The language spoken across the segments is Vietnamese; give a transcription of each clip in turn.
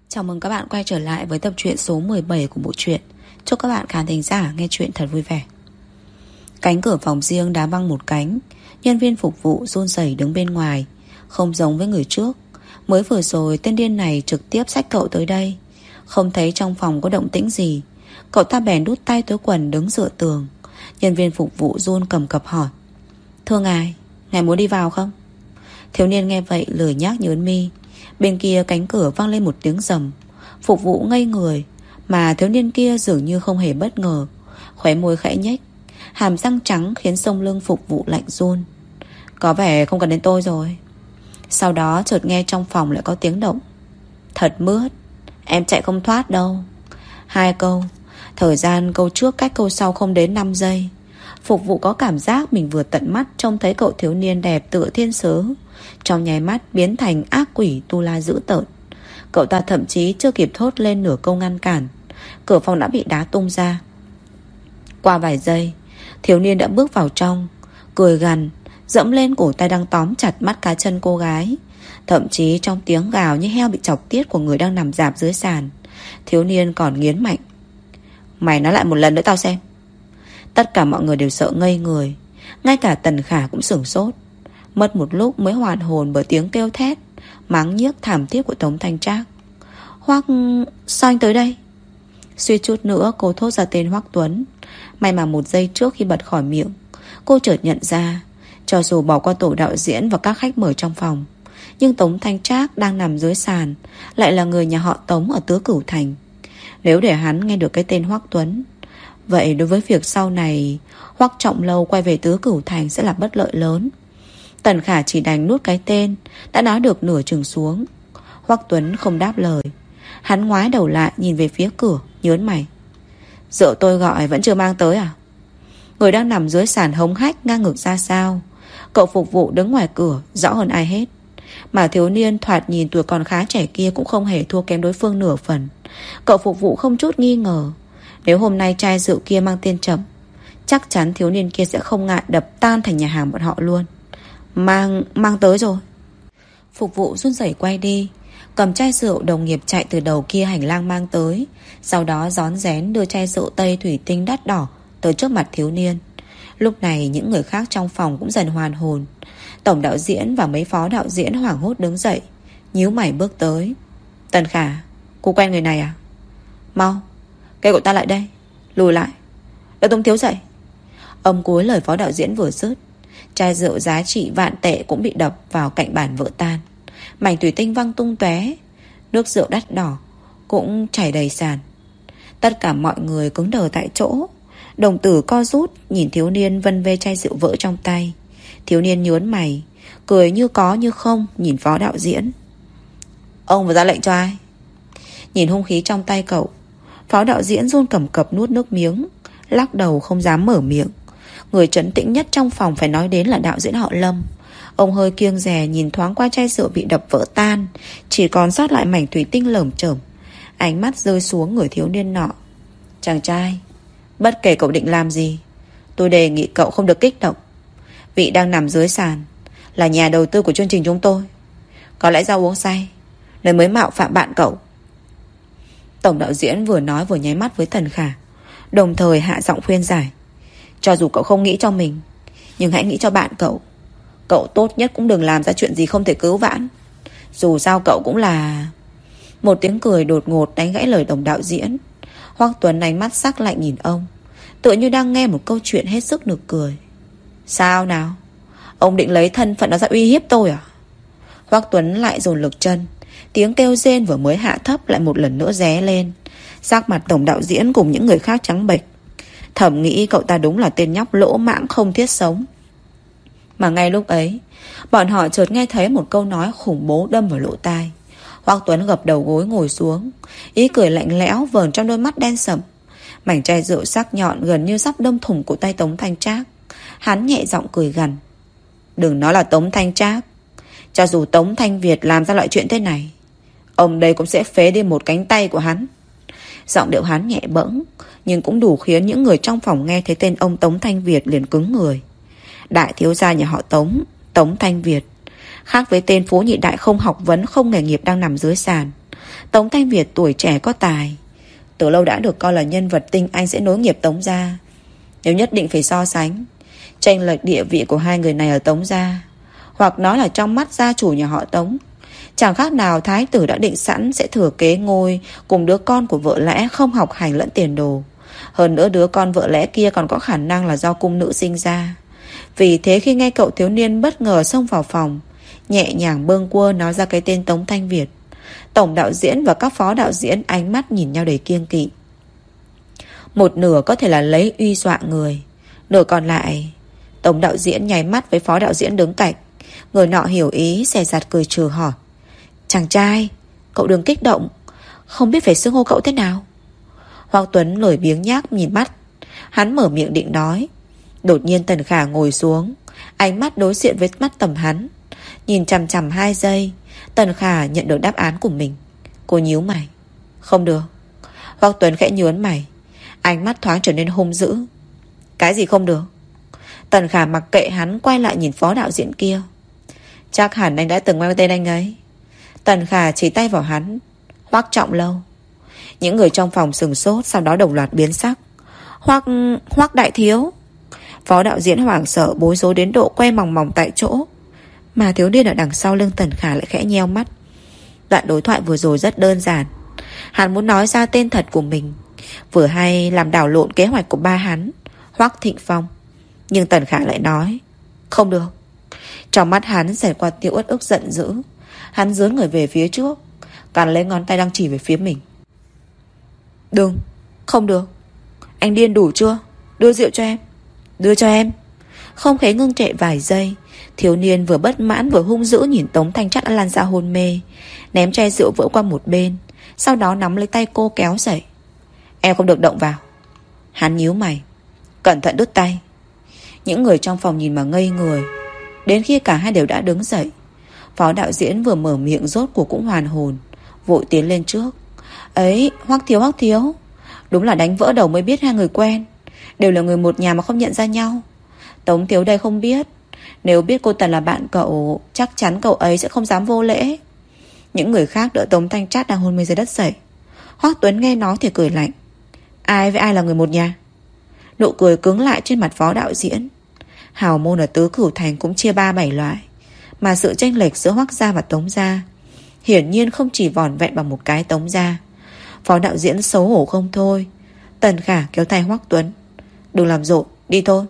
Chào mừng các bạn quay trở lại với tập truyện số 17 của bộ truyện. Chúc các bạn khán thính giả nghe truyện thật vui vẻ. Cánh cửa phòng riêng đá văng một cánh. Nhân viên phục vụ run rẩy đứng bên ngoài. Không giống với người trước. Mới vừa rồi tên điên này trực tiếp xách cậu tới đây. Không thấy trong phòng có động tĩnh gì, cậu ta bèn đút tay túi quần đứng dựa tường. Nhân viên phục vụ run cầm cập hỏi: "Thưa ngài muốn đi vào không?" Thiếu niên nghe vậy lười nhác nhớn mi. Bên kia cánh cửa vang lên một tiếng rầm. Phục vụ ngây người, mà thiếu niên kia dường như không hề bất ngờ. Khóe môi khẽ nhếch, hàm răng trắng khiến sống lưng phục vụ lạnh run. "Có vẻ không cần đến tôi rồi." Sau đó chợt nghe trong phòng lại có tiếng động. "Thật mướt, em chạy không thoát đâu." Hai câu, thời gian câu trước cách câu sau không đến 5 giây. Phục vụ có cảm giác mình vừa tận mắt trông thấy cậu thiếu niên đẹp tựa thiên sứ, trong nháy mắt biến thành ác quỷ tu la dữ tợn. Cậu ta thậm chí chưa kịp thốt lên nửa câu ngăn cản, cửa phòng đã bị đá tung ra. Qua vài giây, thiếu niên đã bước vào trong, cười gằn, dẫm lên cổ tay đang tóm chặt mắt cá chân cô gái. Thậm chí trong tiếng gào như heo bị chọc tiết của người đang nằm rạp dưới sàn, thiếu niên còn nghiến mạnh: "Mày nói lại một lần nữa tao xem." Tất cả mọi người đều sợ ngây người. Ngay cả Tần Khả cũng sửng sốt. Mất một lúc mới hoàn hồn bởi tiếng kêu thét mắng nhiếc thảm thiết của Tống Thanh Trác. "Hoắc, sao anh tới đây?" Suýt chút nữa cô thốt ra tên Hoắc Tuấn. May mà một giây trước khi bật khỏi miệng, cô chợt nhận ra, cho dù bỏ qua tổ đạo diễn và các khách mời trong phòng, nhưng Tống Thanh Trác đang nằm dưới sàn lại là người nhà họ Tống ở Tứ Cửu Thành. Nếu để hắn nghe được cái tên Hoắc Tuấn, vậy đối với việc sau này Hoắc Trọng Lâu quay về Tứ Cửu Thành sẽ là bất lợi lớn. Tần Khả chỉ đành nuốt cái tên đã nói được nửa chừng xuống. Hoắc Tuấn không đáp lời. Hắn ngoái đầu lại nhìn về phía cửa, nhớn mày: "Rượu tôi gọi vẫn chưa mang tới à?" Người đang nằm dưới sàn hống hách ngang ngược ra sao. Cậu phục vụ đứng ngoài cửa rõ hơn ai hết. Mà thiếu niên thoạt nhìn tuổi còn khá trẻ kia cũng không hề thua kém đối phương nửa phần. Cậu phục vụ không chút nghi ngờ, nếu hôm nay chai rượu kia mang tên Trầm, chắc chắn thiếu niên kia sẽ không ngại đập tan thành nhà hàng bọn họ luôn. Mang tới rồi." Phục vụ run rẩy quay đi, cầm chai rượu đồng nghiệp chạy từ đầu kia hành lang mang tới, sau đó rón rén đưa chai rượu tây thủy tinh đắt đỏ tới trước mặt thiếu niên. Lúc này những người khác trong phòng cũng dần hoàn hồn. Tổng đạo diễn và mấy phó đạo diễn hoảng hốt đứng dậy, nhíu mày bước tới. "Tần Khả, cô quen người này à? Mau, kêu cậu ta lại đây. Lùi lại, đỡ Tống thiếu dậy." Ông cuối lời phó đạo diễn vừa dứt, chai rượu giá trị vạn tệ cũng bị đập vào cạnh bàn vỡ tan. Mảnh thủy tinh văng tung tóe, nước rượu đắt đỏ cũng chảy đầy sàn. Tất cả mọi người cứng đờ tại chỗ, đồng tử co rút nhìn thiếu niên vân vê chai rượu vỡ trong tay. Thiếu niên nhớn mày, cười như có như không nhìn phó đạo diễn: "Ông vừa ra lệnh cho ai?" Nhìn hung khí trong tay cậu, phó đạo diễn run cầm cập nuốt nước miếng, lắc đầu không dám mở miệng. Người trấn tĩnh nhất trong phòng phải nói đến là đạo diễn họ Lâm. Ông hơi kiêng dè nhìn thoáng qua chai rượu bị đập vỡ tan, chỉ còn sót lại mảnh thủy tinh lởm chởm. Ánh mắt rơi xuống người thiếu niên nọ: "Chàng trai, bất kể cậu định làm gì, tôi đề nghị cậu không được kích động. Vị đang nằm dưới sàn là nhà đầu tư của chương trình chúng tôi. Có lẽ do uống say nên mới mạo phạm bạn cậu." Tổng đạo diễn vừa nói vừa nháy mắt với Tần Khả, đồng thời hạ giọng khuyên giải: "Cho dù cậu không nghĩ cho mình, nhưng hãy nghĩ cho bạn cậu. Cậu tốt nhất cũng đừng làm ra chuyện gì không thể cứu vãn. Dù sao cậu cũng là..." Một tiếng cười đột ngột đánh gãy lời tổng đạo diễn. Hoắc Tuấn ánh mắt sắc lạnh nhìn ông, tựa như đang nghe một câu chuyện hết sức nực cười. "Sao nào? Ông định lấy thân phận đó ra uy hiếp tôi à?" Hoắc Tuấn lại dồn lực chân. Tiếng kêu rên vừa mới hạ thấp lại một lần nữa ré lên. Sắc mặt tổng đạo diễn cùng những người khác trắng bệch. Thầm nghĩ cậu ta đúng là tên nhóc lỗ mãng không thiết sống. Mà ngay lúc ấy, bọn họ chợt nghe thấy một câu nói khủng bố đâm vào lỗ tai. Hoắc Tuấn gập đầu gối ngồi xuống, ý cười lạnh lẽo vờn trong đôi mắt đen sẫm. Mảnh chai rượu sắc nhọn gần như sắp đâm thủng cổ tay Tống Thanh Trác. Hắn nhẹ giọng cười gằn: "Đừng nói là Tống Thanh Trác, cho dù Tống Thanh Việt làm ra loại chuyện thế này, ông đây cũng sẽ phế đi một cánh tay của hắn." Giọng điệu hắn nhẹ bẫng, nhưng cũng đủ khiến những người trong phòng nghe thấy tên ông Tống Thanh Việt liền cứng người. Đại thiếu gia nhà họ Tống, Tống Thanh Việt, khác với tên phố nhị đại không học vấn không nghề nghiệp đang nằm dưới sàn. Tống Thanh Việt tuổi trẻ có tài, từ lâu đã được coi là nhân vật tinh anh sẽ nối nghiệp Tống gia. Nếu nhất định phải so sánh, chênh lệch địa vị của hai người này ở Tống gia, hoặc nói là trong mắt gia chủ nhà họ Tống, chẳng khác nào thái tử đã định sẵn sẽ thừa kế ngôi cùng đứa con của vợ lẽ không học hành lẫn tiền đồ. Hơn nữa đứa con vợ lẽ kia còn có khả năng là do cung nữ sinh ra. Vì thế khi nghe cậu thiếu niên bất ngờ xông vào phòng, nhẹ nhàng bâng quơ nói ra cái tên Tống Thanh Việt, tổng đạo diễn và các phó đạo diễn ánh mắt nhìn nhau đầy kiêng kỵ. Một nửa có thể là lấy uy dọa người, nửa còn lại tổng đạo diễn nháy mắt với phó đạo diễn đứng cạnh. Người nọ hiểu ý, dè dặt cười trừ hỏi: chàng trai, cậu đừng kích động, không biết phải xưng hô cậu thế nào. Hoàng Tuấn lười biếng nhác nhìn mắt. Hắn mở miệng định nói, đột nhiên Tần Khả ngồi xuống, ánh mắt đối diện với mắt tầm hắn, nhìn chằm chằm 2 giây. Tần Khả nhận được đáp án của mình. Cô nhíu mày: không được. Hoàng Tuấn khẽ nhướng mày, ánh mắt thoáng trở nên hung dữ. Cái gì không được? Tần Khả mặc kệ hắn, quay lại nhìn phó đạo diễn kia. Chắc hẳn anh đã từng nghe tên anh ấy. Tần Khả chỉ tay vào hắn. Hoắc Trọng Lâu. Những người trong phòng sừng sốt, sau đó đồng loạt biến sắc. Hoắc đại thiếu. Phó đạo diễn hoảng sợ bối rối đến độ quay mòng mòng tại chỗ. Mà thiếu niên ở đằng sau lưng Tần Khả lại khẽ nheo mắt. Đoạn đối thoại vừa rồi rất đơn giản. Hắn muốn nói ra tên thật của mình, vừa hay làm đảo lộn kế hoạch của ba hắn, Hoắc Thịnh Phong. Nhưng Tần Khả lại nói không được. Trong mắt hắn xẹt qua tia uất ức giận dữ. Hắn dướn người về phía trước, cắn lấy ngón tay đang chỉ về phía mình. Đừng, không được. Anh điên đủ chưa? Đưa rượu cho em. Đưa cho em. Không khí ngưng trệ vài giây. Thiếu niên vừa bất mãn vừa hung dữ nhìn Tống Thanh Trác đã lăn ra hôn mê, ném chai rượu vỡ qua một bên, sau đó nắm lấy tay cô kéo dậy. Em không được động vào. Hắn nhíu mày, cẩn thận đứt tay. Những người trong phòng nhìn mà ngây người. Đến khi cả hai đều đã đứng dậy, phó đạo diễn vừa mở miệng rốt cuộc cũng hoàn hồn, vội tiến lên trước. Ấy, Hoắc thiếu. Đúng là đánh vỡ đầu mới biết hai người quen, đều là người một nhà mà không nhận ra nhau. Tống thiếu đây không biết, nếu biết cô Tần là bạn cậu, chắc chắn cậu ấy sẽ không dám vô lễ. Những người khác đỡ Tống Thanh Trác đang hôn mê dưới đất dậy. Hoắc Tuấn nghe nói thì cười lạnh. Ai với ai là người một nhà? Nụ cười cứng lại trên mặt phó đạo diễn. Hào môn ở Tứ Cửu Thành cũng chia 3-7 loại, mà sự chênh lệch giữa Hoắc gia và Tống gia hiển nhiên không chỉ vỏn vẹn bằng một cái Tống gia. Phó đạo diễn xấu hổ không thôi. Tần Khả kéo tay Hoắc Tuấn. Đừng làm rộn, đi thôi.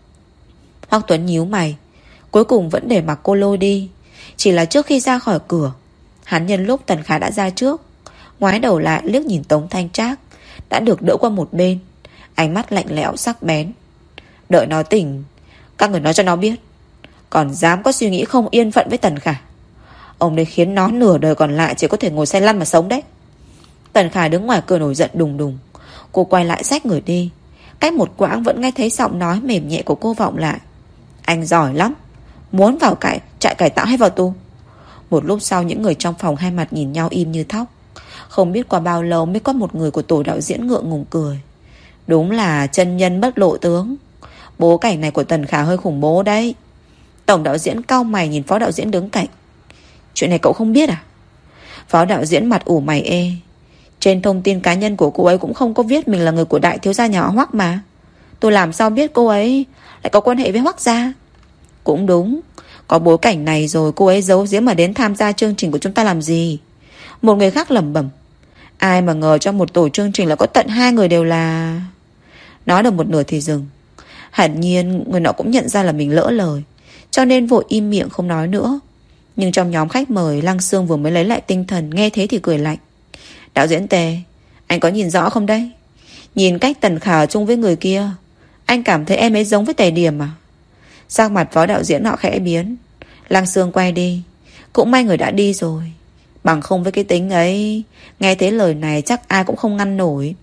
Hoắc Tuấn nhíu mày, cuối cùng vẫn để mặc cô lôi đi. Chỉ là trước khi ra khỏi cửa, hắn nhân lúc Tần Khả đã ra trước, ngoái đầu lại liếc nhìn Tống Thanh Trác đã được đỡ qua một bên, ánh mắt lạnh lẽo sắc bén. Đợi nó tỉnh, các người nói cho nó biết, còn dám có suy nghĩ không yên phận với Tần Khả, ông đấy khiến nó nửa đời còn lại chỉ có thể ngồi xe lăn mà sống đấy. Tần Khả đứng ngoài cửa nổi giận đùng đùng. Cô quay lại xách người đi. Cách một quãng vẫn nghe thấy giọng nói mềm nhẹ của cô vọng lại. Anh giỏi lắm, muốn vào trại cải tạo hay vào tù? Một lúc sau những người trong phòng hai mặt nhìn nhau im như thóc. Không biết qua bao lâu mới có một người của tổ đạo diễn ngượng ngùng cười. Đúng là chân nhân bất lộ tướng. Bố cảnh này của Tần Khả hơi khủng bố đấy. Tổng đạo diễn cau mày nhìn phó đạo diễn đứng cạnh. Chuyện này cậu không biết à? Phó đạo diễn mặt ủ mày ê. Trên thông tin cá nhân của cô ấy cũng không có viết mình là người của đại thiếu gia nhà họ Hoắc mà. Tôi làm sao biết cô ấy lại có quan hệ với Hoắc gia? Cũng đúng, có bối cảnh này rồi cô ấy giấu giếm mà đến tham gia chương trình của chúng ta làm gì? Một người khác lẩm bẩm. Ai mà ngờ trong một tổ chương trình là có tận 2 người đều là... Nói được một nửa thì dừng. Hẳn nhiên người nọ cũng nhận ra là mình lỡ lời, cho nên vội im miệng không nói nữa. Nhưng trong nhóm khách mời, Lăng Sương vừa mới lấy lại tinh thần, nghe thế thì cười lạnh. Đạo diễn Tề, anh có nhìn rõ không đấy? Nhìn cách Tần Khả chung với người kia, anh cảm thấy em ấy giống với Tề Điểm à? Sắc mặt phó đạo diễn họ khẽ biến. Lăng Sương quay đi. Cũng may người đã đi rồi, bằng không với cái tính ấy, nghe thấy lời này chắc ai cũng không ngăn nổi.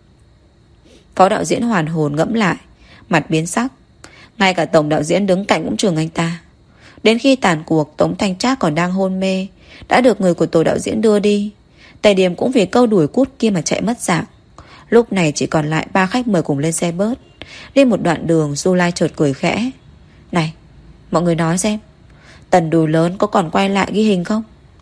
Phó đạo diễn hoàn hồn ngẫm lại, mặt biến sắc. Ngay cả tổng đạo diễn đứng cạnh cũng chừng anh ta. Đến khi tàn cuộc, Tống Thanh Trác còn đang hôn mê, đã được người của tổ đạo diễn đưa đi. Tề Điểm cũng vì câu đuổi cút kia mà chạy mất dạng. Lúc này chỉ còn lại 3 khách mời cùng lên xe bớt. Đi một đoạn đường, Du Lai chợt cười khẽ. Này, mọi người nói xem, Tần đùi lớn có còn quay lại ghi hình không?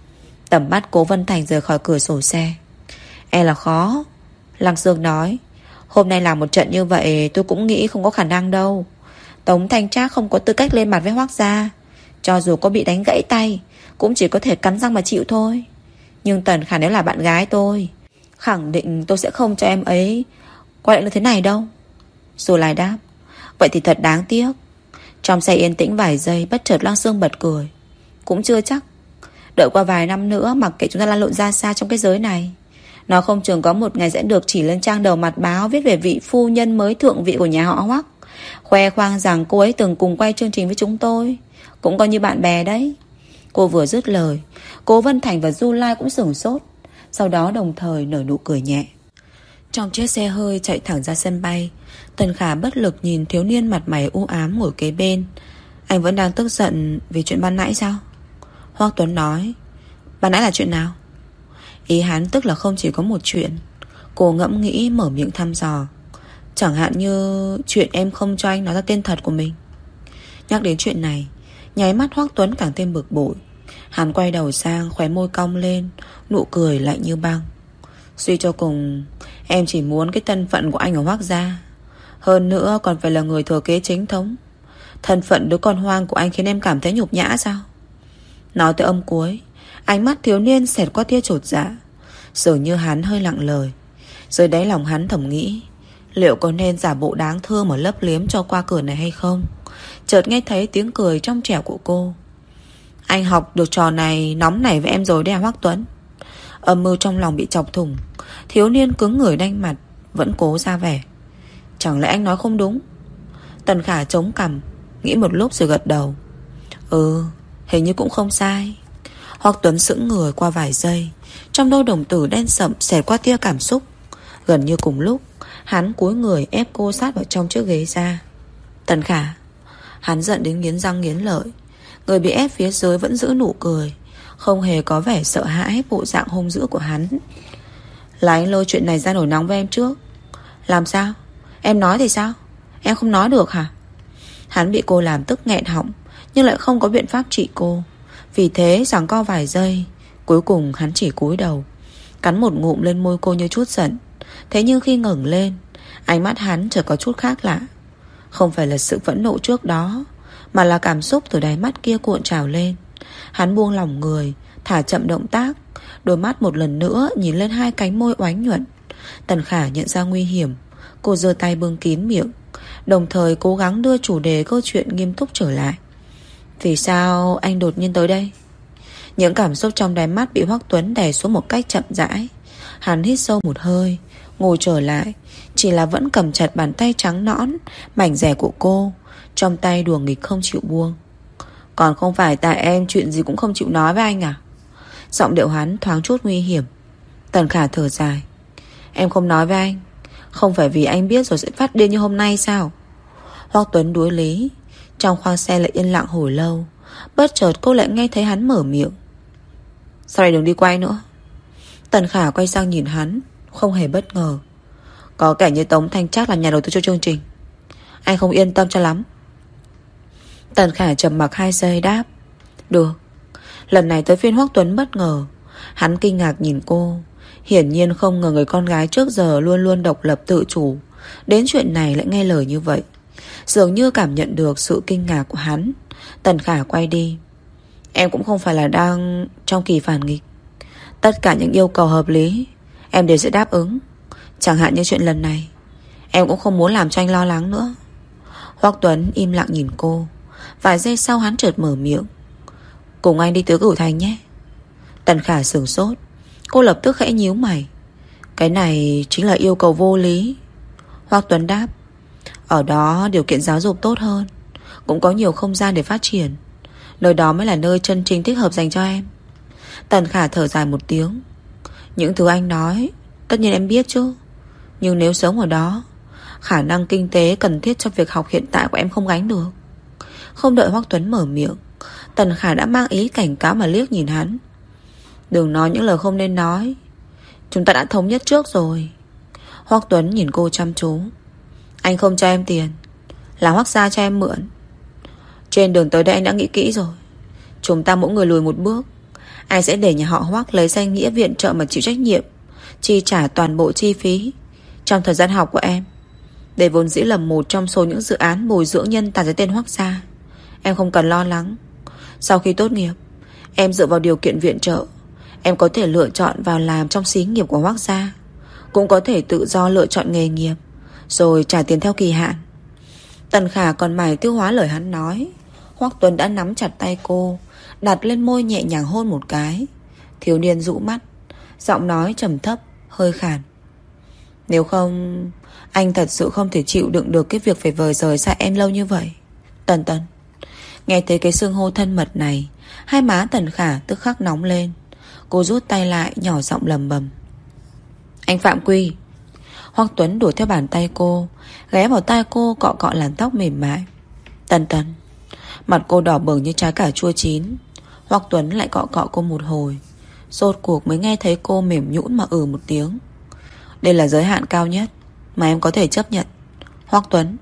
Tầm mắt Cố Vân Thành rời khỏi cửa sổ xe. E là khó. Lăng Dương nói, hôm nay làm một trận như vậy tôi cũng nghĩ không có khả năng đâu. Tống Thanh Trác không có tư cách lên mặt với Hoác gia. Cho dù có bị đánh gãy tay cũng chỉ có thể cắn răng mà chịu thôi. Nhưng Tần Khả nếu là bạn gái tôi, khẳng định tôi sẽ không cho em ấy quay lại như thế này đâu. Dù Lai đáp, vậy thì thật đáng tiếc. Trong xe yên tĩnh vài giây, bất chợt Lăng Dương bật cười. Cũng chưa chắc. Đợi qua vài năm nữa, mặc kệ chúng ta lăn lộn ra xa trong cái giới này, nó không chừng có một ngày sẽ được chỉ lên trang đầu mặt báo, viết về vị phu nhân mới thượng vị của nhà họ Hoắc, khoe khoang rằng cô ấy từng cùng quay chương trình với chúng tôi, cũng coi như bạn bè đấy. Cô vừa dứt lời, Cố Vân Thành và Du Lai cũng sửng sốt, sau đó đồng thời nở nụ cười nhẹ. Trong chiếc xe hơi chạy thẳng ra sân bay, Tần Khả bất lực nhìn thiếu niên mặt mày u ám ngồi kế bên. Anh vẫn đang tức giận vì chuyện ban nãy sao? Hoắc Tuấn nói, ban nãy là chuyện nào? Ý hắn tức là không chỉ có một chuyện. Cô ngẫm nghĩ mở miệng thăm dò. Chẳng hạn như chuyện em không cho anh nói ra tên thật của mình. Nhắc đến chuyện này, nháy mắt Hoắc Tuấn càng thêm bực bội. Hắn quay đầu sang, khóe môi cong lên, nụ cười lạnh như băng. Suy cho cùng, em chỉ muốn cái thân phận của anh ở Hoắc gia. Hơn nữa còn phải là người thừa kế chính thống. Thân phận đứa con hoang của anh khiến em cảm thấy nhục nhã sao? Nói tới âm cuối, ánh mắt thiếu niên xẹt qua tia chột dạ. Dường như hắn hơi lặng lời. Dưới đáy lòng hắn thầm nghĩ, liệu có nên giả bộ đáng thương mà lấp liếm cho qua cửa này hay không? Chợt nghe thấy tiếng cười trong trẻo của cô. Anh học được trò này nóng nảy với em rồi đấy à Hoắc Tuấn? Âm mưu trong lòng bị chọc thủng. Thiếu niên cứng người đanh mặt, vẫn cố ra vẻ. Chẳng lẽ anh nói không đúng? Tần Khả chống cằm, nghĩ một lúc rồi gật đầu. Hình như cũng không sai. Hoắc Tuấn sững người qua vài giây. Trong đôi đồng tử đen sậm xẹt qua tia cảm xúc. Gần như cùng lúc, hắn cúi người ép cô sát vào trong chiếc ghế ra. Tần Khả. Hắn giận đến nghiến răng nghiến lợi. Người bị ép phía dưới vẫn giữ nụ cười, không hề có vẻ sợ hãi bộ dạng hung dữ của hắn. Là anh lôi chuyện này ra nổi nóng với em trước. Làm sao? Em nói thì sao? Em không nói được hả? Hắn bị cô làm tức nghẹn họng, nhưng lại không có biện pháp trị cô. Vì thế giằng co vài giây, cuối cùng hắn chỉ cúi đầu, cắn một ngụm lên môi cô như chút giận. Thế nhưng khi ngẩng lên, ánh mắt hắn chợt có chút khác lạ. Không phải là sự phẫn nộ trước đó, mà là cảm xúc từ đáy mắt kia cuộn trào lên. Hắn buông lỏng người, thả chậm động tác, đôi mắt một lần nữa nhìn lên hai cánh môi oánh nhuận. Tần Khả nhận ra nguy hiểm. Cô giơ tay bưng kín miệng, đồng thời cố gắng đưa chủ đề câu chuyện nghiêm túc trở lại. Vì sao anh đột nhiên tới đây? Những cảm xúc trong đáy mắt bị Hoắc Tuấn đè xuống một cách chậm rãi. Hắn hít sâu một hơi, ngồi trở lại, chỉ là vẫn cầm chặt bàn tay trắng nõn, mảnh rẻ của cô, trong tay đùa nghịch không chịu buông. Còn không phải tại em chuyện gì cũng không chịu nói với anh à? Giọng điệu hắn thoáng chút nguy hiểm. Tần Khả thở dài. Em không nói với anh, không phải vì anh biết rồi sẽ phát điên như hôm nay sao? Hoắc Tuấn đuối lý. Trong khoang xe lại yên lặng hồi lâu. Bất chợt cô lại nghe thấy hắn mở miệng. Sau này đừng đi quay nữa. Tần Khả quay sang nhìn hắn, không hề bất ngờ. Có kẻ như Tống Thanh Trác là nhà đầu tư cho chương trình, anh không yên tâm cho lắm. Tần Khả trầm mặc 2 giây đáp. Được. Lần này tới phiên Hoắc Tuấn bất ngờ. Hắn kinh ngạc nhìn cô. Hiển nhiên không ngờ người con gái trước giờ luôn luôn độc lập tự chủ, đến chuyện này lại nghe lời như vậy. Dường như cảm nhận được sự kinh ngạc của hắn. Tần Khả quay đi. Em cũng không phải là đang trong kỳ phản nghịch. Tất cả những yêu cầu hợp lý em đều sẽ đáp ứng. Chẳng hạn như chuyện lần này, em cũng không muốn làm cho anh lo lắng nữa. Hoắc Tuấn im lặng nhìn cô. Vài giây sau hắn chợt mở miệng. Cùng anh đi Tứ Cửu Thành nhé. Tần Khả sửng sốt. Cô lập tức khẽ nhíu mày. Cái này chính là yêu cầu vô lý. Hoắc Tuấn đáp. Ở đó điều kiện giáo dục tốt hơn, cũng có nhiều không gian để phát triển. Nơi đó mới là nơi chân chính thích hợp dành cho em. Tần Khả thở dài một tiếng. Những thứ anh nói tất nhiên em biết chứ, nhưng nếu sống ở đó, khả năng kinh tế cần thiết cho việc học hiện tại của em không gánh được. Không đợi Hoắc Tuấn mở miệng, Tần Khả đã mang ý cảnh cáo mà liếc nhìn hắn. Đừng nói những lời không nên nói. Chúng ta đã thống nhất trước rồi. Hoắc Tuấn nhìn cô chăm chú. Anh không cho em tiền, là Hoắc gia cho em mượn. Trên đường tới đây anh đã nghĩ kỹ rồi. Chúng ta mỗi người lùi một bước. Anh sẽ để nhà họ Hoắc lấy danh nghĩa viện trợ mà chịu trách nhiệm, chi trả toàn bộ chi phí trong thời gian học của em. Đây vốn dĩ là một trong số những dự án bồi dưỡng nhân tài dưới tên Hoắc gia. Em không cần lo lắng. Sau khi tốt nghiệp, em dựa vào điều kiện viện trợ, em có thể lựa chọn vào làm trong xí nghiệp của Hoắc gia, cũng có thể tự do lựa chọn nghề nghiệp, rồi trả tiền theo kỳ hạn. Tần Khả còn mải tiêu hóa lời hắn nói. Hoắc Tuấn đã nắm chặt tay cô, đặt lên môi nhẹ nhàng hôn một cái. Thiếu niên rũ mắt, giọng nói trầm thấp, hơi khàn. Nếu không, anh thật sự không thể chịu đựng được cái việc phải vời rời xa em lâu như vậy. Tần Tần. Nghe thấy cái xưng hô thân mật này, hai má Tần Khả tức khắc nóng lên. Cô rút tay lại, nhỏ giọng lầm bầm. Anh phạm quy. Hoắc Tuấn đuổi theo bàn tay cô, ghé vào tai cô cọ cọ làn tóc mềm mại. Tần Tần. Mặt cô đỏ bừng như trái cà chua chín. Hoắc Tuấn lại cọ cọ cô một hồi, rốt cuộc mới nghe thấy cô mềm nhũn mà một tiếng. Đây là giới hạn cao nhất mà em có thể chấp nhận. Hoắc Tuấn.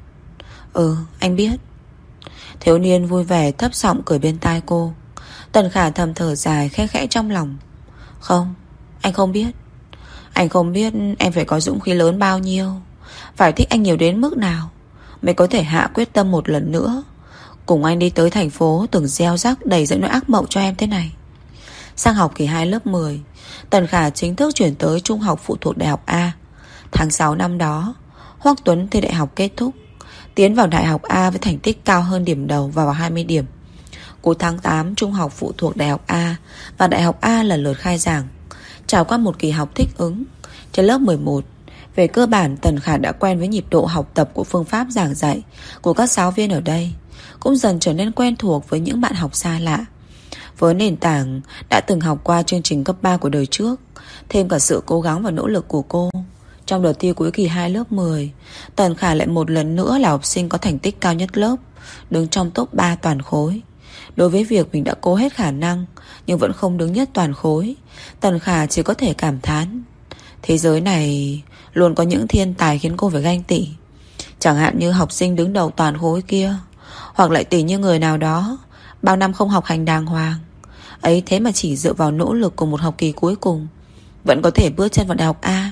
Anh biết. Thiếu niên vui vẻ thấp giọng cười bên tai cô. Tần Khả thầm thở dài khẽ khẽ trong lòng. Không, anh không biết. Anh không biết em phải có dũng khí lớn bao nhiêu, phải thích anh nhiều đến mức nào mới có thể hạ quyết tâm một lần nữa cùng anh đi tới thành phố từng gieo rắc đầy dẫy nỗi ác mộng cho em thế này. Sang học kỳ 2 lớp 10, Tần Khả chính thức chuyển tới trung học phụ thuộc Đại học A. Tháng 6 năm đó, Hoắc Tuấn thi đại học kết thúc, tiến vào Đại học A với thành tích cao hơn điểm đầu và vào 20 điểm. Cuối tháng 8, trung học phụ thuộc Đại học A và Đại học A lần lượt khai giảng. Trải qua một kỳ học thích ứng, trên lớp 11, về cơ bản Tần Khả đã quen với nhịp độ học tập của phương pháp giảng dạy của các giáo viên ở đây, cũng dần trở nên quen thuộc với những bạn học xa lạ. Với nền tảng đã từng học qua chương trình cấp 3 của đời trước, thêm cả sự cố gắng và nỗ lực của cô, trong đợt thi cuối kỳ 2 lớp 10, Tần Khả lại một lần nữa là học sinh có thành tích cao nhất lớp, đứng trong top 3 toàn khối. Đối với việc mình đã cố hết khả năng nhưng vẫn không đứng nhất toàn khối, Tần Khả chỉ có thể cảm thán. Thế giới này luôn có những thiên tài khiến cô phải ganh tị. Chẳng hạn như học sinh đứng đầu toàn khối kia, hoặc lại tỉ như người nào đó bao năm không học hành đàng hoàng, ấy thế mà chỉ dựa vào nỗ lực của một học kỳ cuối cùng vẫn có thể bước chân vào Đại học A.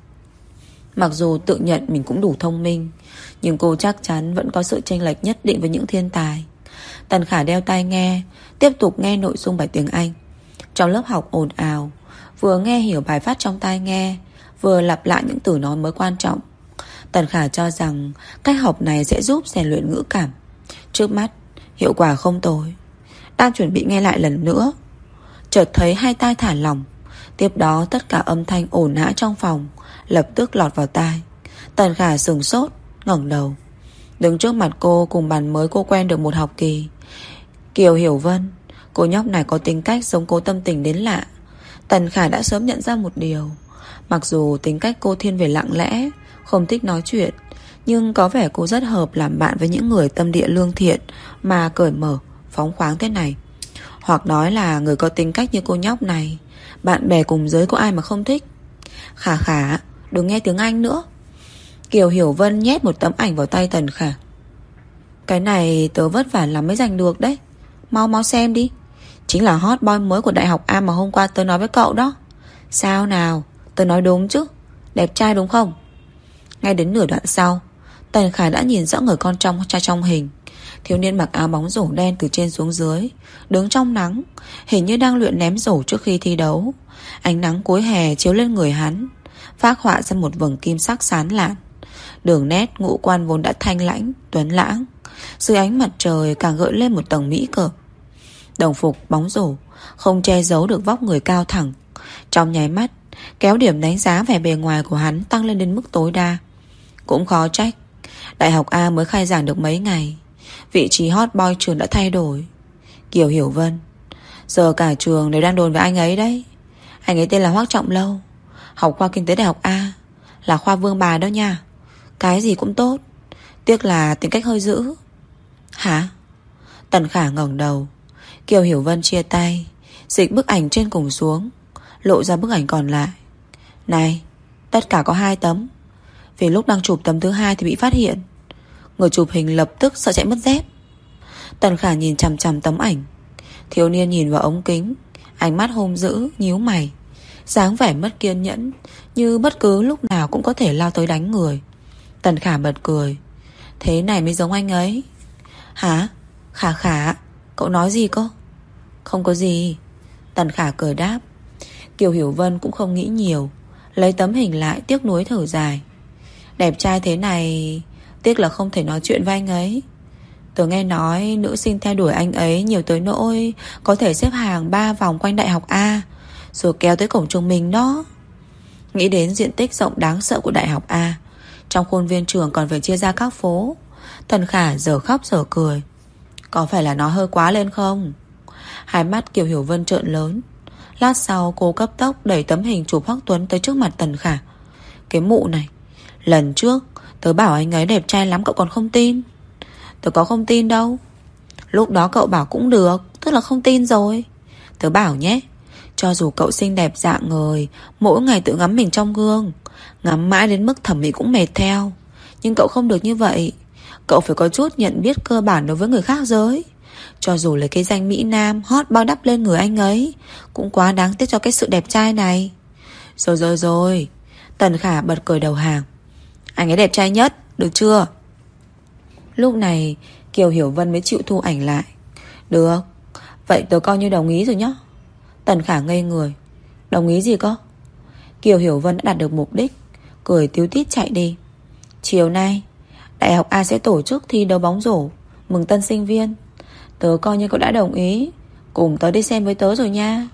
Mặc dù tự nhận mình cũng đủ thông minh, nhưng cô chắc chắn vẫn có sự chênh lệch nhất định với những thiên tài. Tần Khả đeo tai nghe, tiếp tục nghe nội dung bài tiếng Anh. Trong lớp học ồn ào, vừa nghe hiểu bài phát trong tai nghe, vừa lặp lại những từ nói mới quan trọng. Tần Khả cho rằng cách học này sẽ giúp rèn luyện ngữ cảm. Trước mắt, hiệu quả không tồi. Đang chuẩn bị nghe lại lần nữa, chợt thấy hai tai thả lỏng. Tiếp đó tất cả âm thanh ồn ào trong phòng lập tức lọt vào tai. Tần Khả sửng sốt, ngẩng đầu. Đứng trước mặt cô cùng bàn mới cô quen được một học kỳ, Kiều Hiểu Vân. Cô nhóc này có tính cách giống cô tâm tình đến lạ. Tần Khả đã sớm nhận ra một điều. Mặc dù tính cách cô thiên về lặng lẽ, không thích nói chuyện, nhưng có vẻ cô rất hợp làm bạn với những người tâm địa lương thiện mà cởi mở, phóng khoáng thế này. Hoặc nói là người có tính cách như cô nhóc này, bạn bè cùng giới có ai mà không thích. Khả Khả, đừng nghe tiếng Anh nữa. Kiều Hiểu Vân nhét một tấm ảnh vào tay Tần Khả. Cái này tớ vất vả lắm mới giành được đấy. Mau mau xem đi. Chính là hot boy mới của Đại học A mà hôm qua tớ nói với cậu đó. Sao nào, tớ nói đúng chứ? Đẹp trai đúng không? Ngay đến nửa đoạn sau, Tần Khả đã nhìn rõ người con trai trong hình. Thiếu niên mặc áo bóng rổ đen từ trên xuống dưới, đứng trong nắng, hình như đang luyện ném rổ trước khi thi đấu. Ánh nắng cuối hè chiếu lên người hắn, phác họa ra một vầng kim sắc sáng lạn. Đường nét ngũ quan vốn đã thanh lãnh, tuấn lãng, dưới ánh mặt trời càng gợi lên một tầng mỹ cợp. Đồng phục bóng rổ không che giấu được vóc người cao thẳng, trong nháy mắt kéo điểm đánh giá vẻ bề ngoài của hắn tăng lên đến mức tối đa. Cũng khó trách, Đại học A mới khai giảng được mấy ngày, vị trí hot boy trường đã thay đổi. Kiều Hiểu Vân, giờ cả trường đều đang đồn về anh ấy đấy. Anh ấy tên là Hoắc Trọng Lâu, học khoa kinh tế Đại học A, là khoa vương bà đó nha. Cái gì cũng tốt, tiếc là tính cách hơi dữ. Hả? Tần Khả ngẩng đầu. Kiều Hiểu Vân chia tay, dịch bức ảnh trên cùng xuống, lộ ra bức ảnh còn lại. Này, tất cả có 2 tấm. Vì lúc đang chụp tấm thứ 2 thì bị phát hiện. Người chụp hình lập tức sợ chạy mất dép. Tần Khả nhìn chằm chằm tấm ảnh. Thiếu niên nhìn vào ống kính, Ánh mắt hung dữ, nhíu mày, dáng vẻ mất kiên nhẫn, như bất cứ lúc nào cũng có thể lao tới đánh người. Tần Khả bật cười. Thế này mới giống anh ấy. Hả? Khả Khả, cậu nói gì cơ? Không có gì. Tần Khả cười đáp. Kiều Hiểu Vân cũng không nghĩ nhiều, lấy tấm hình lại tiếc nuối thở dài. Đẹp trai thế này, tiếc là không thể nói chuyện với anh ấy. Tớ nghe nói nữ sinh theo đuổi anh ấy nhiều tới nỗi có thể xếp hàng 3 vòng quanh đại học A, rồi kéo tới cổng trường mình đó. Nghĩ đến diện tích rộng đáng sợ của đại học A, trong khuôn viên trường còn phải chia ra các phố, Tần Khả giờ khóc giờ cười. Có phải là nó hơi quá lên không? Hai mắt Kiều Hiểu Vân trợn lớn. Lát sau cô cấp tốc đẩy tấm hình chụp Hoắc Tuấn tới trước mặt Tần Khả. Cái mụ này, lần trước tớ bảo anh ấy đẹp trai lắm cậu còn không tin. Tớ có không tin đâu. Lúc đó cậu bảo cũng được, tức là không tin rồi. Tớ bảo nhé, cho dù cậu xinh đẹp dạng người, mỗi ngày tự ngắm mình trong gương, ngắm mãi đến mức thẩm mỹ cũng mệt theo, nhưng cậu không được như vậy. Cậu phải có chút nhận biết cơ bản đối với người khác giới. Cho dù lấy cái danh Mỹ Nam hot bao đắp lên người anh ấy, cũng quá đáng tiếc cho cái sự đẹp trai này. Rồi. Tần Khả bật cười đầu hàng. Anh ấy đẹp trai nhất, được chưa? Lúc này Kiều Hiểu Vân mới chịu thu ảnh lại. Được, vậy tớ coi như đồng ý rồi nhá. Tần Khả ngây người. Đồng ý gì cơ? Kiều Hiểu Vân đã đạt được mục đích, cười tíu tít chạy đi. Chiều nay đại học A sẽ tổ chức thi đấu bóng rổ mừng tân sinh viên. Tớ coi như cậu đã đồng ý cùng tớ đi xem với tớ rồi nha.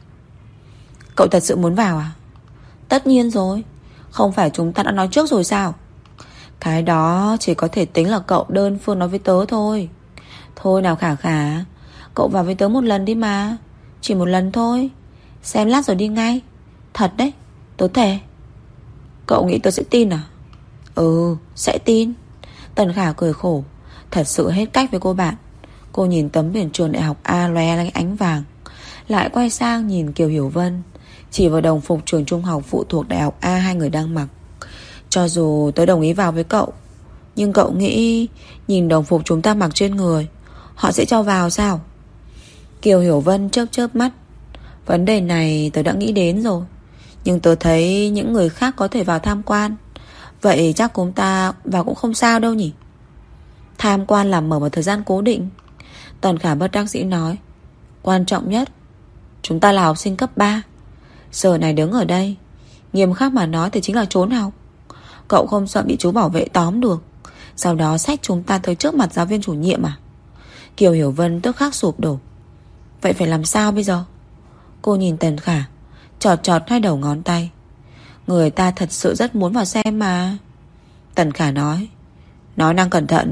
Cậu thật sự muốn vào à? Tất nhiên rồi. Không phải chúng ta đã nói trước rồi sao? Cái đó chỉ có thể tính là cậu đơn phương nói với tớ thôi. Thôi nào Khả Khả, cậu vào với tớ một lần đi mà. Chỉ một lần thôi, xem lát rồi đi ngay. Thật đấy, tớ thề. Cậu nghĩ tớ sẽ tin à? Ừ, sẽ tin. Tần Khả cười khổ. Thật sự hết cách với cô bạn. Cô nhìn tấm biển trường đại học A lóe lánh ánh vàng, lại quay sang nhìn Kiều Hiểu Vân, chỉ vào đồng phục trường trung học phụ thuộc đại học A hai người đang mặc. Cho dù tớ đồng ý vào với cậu, nhưng cậu nghĩ nhìn đồng phục chúng ta mặc trên người, họ sẽ cho vào sao? Kiều Hiểu Vân chớp chớp mắt. Vấn đề này tớ đã nghĩ đến rồi, nhưng tớ thấy những người khác có thể vào tham quan, vậy chắc chúng ta vào cũng không sao đâu nhỉ? Tham quan là mở một thời gian cố định. Tần Khả bất đắc dĩ nói. Quan trọng nhất, chúng ta là học sinh cấp 3. Giờ này đứng ở đây, nghiêm khắc mà nói thì chính là trốn học. Cậu không sợ bị chú bảo vệ tóm được, sau đó xách chúng ta tới trước mặt giáo viên chủ nhiệm à? Kiều Hiểu Vân tức khắc sụp đổ. Vậy phải làm sao bây giờ? Cô nhìn Tần Khả, chọt chọt hai đầu ngón tay. Người ta thật sự rất muốn vào xem mà. Tần Khả nói năng cẩn thận.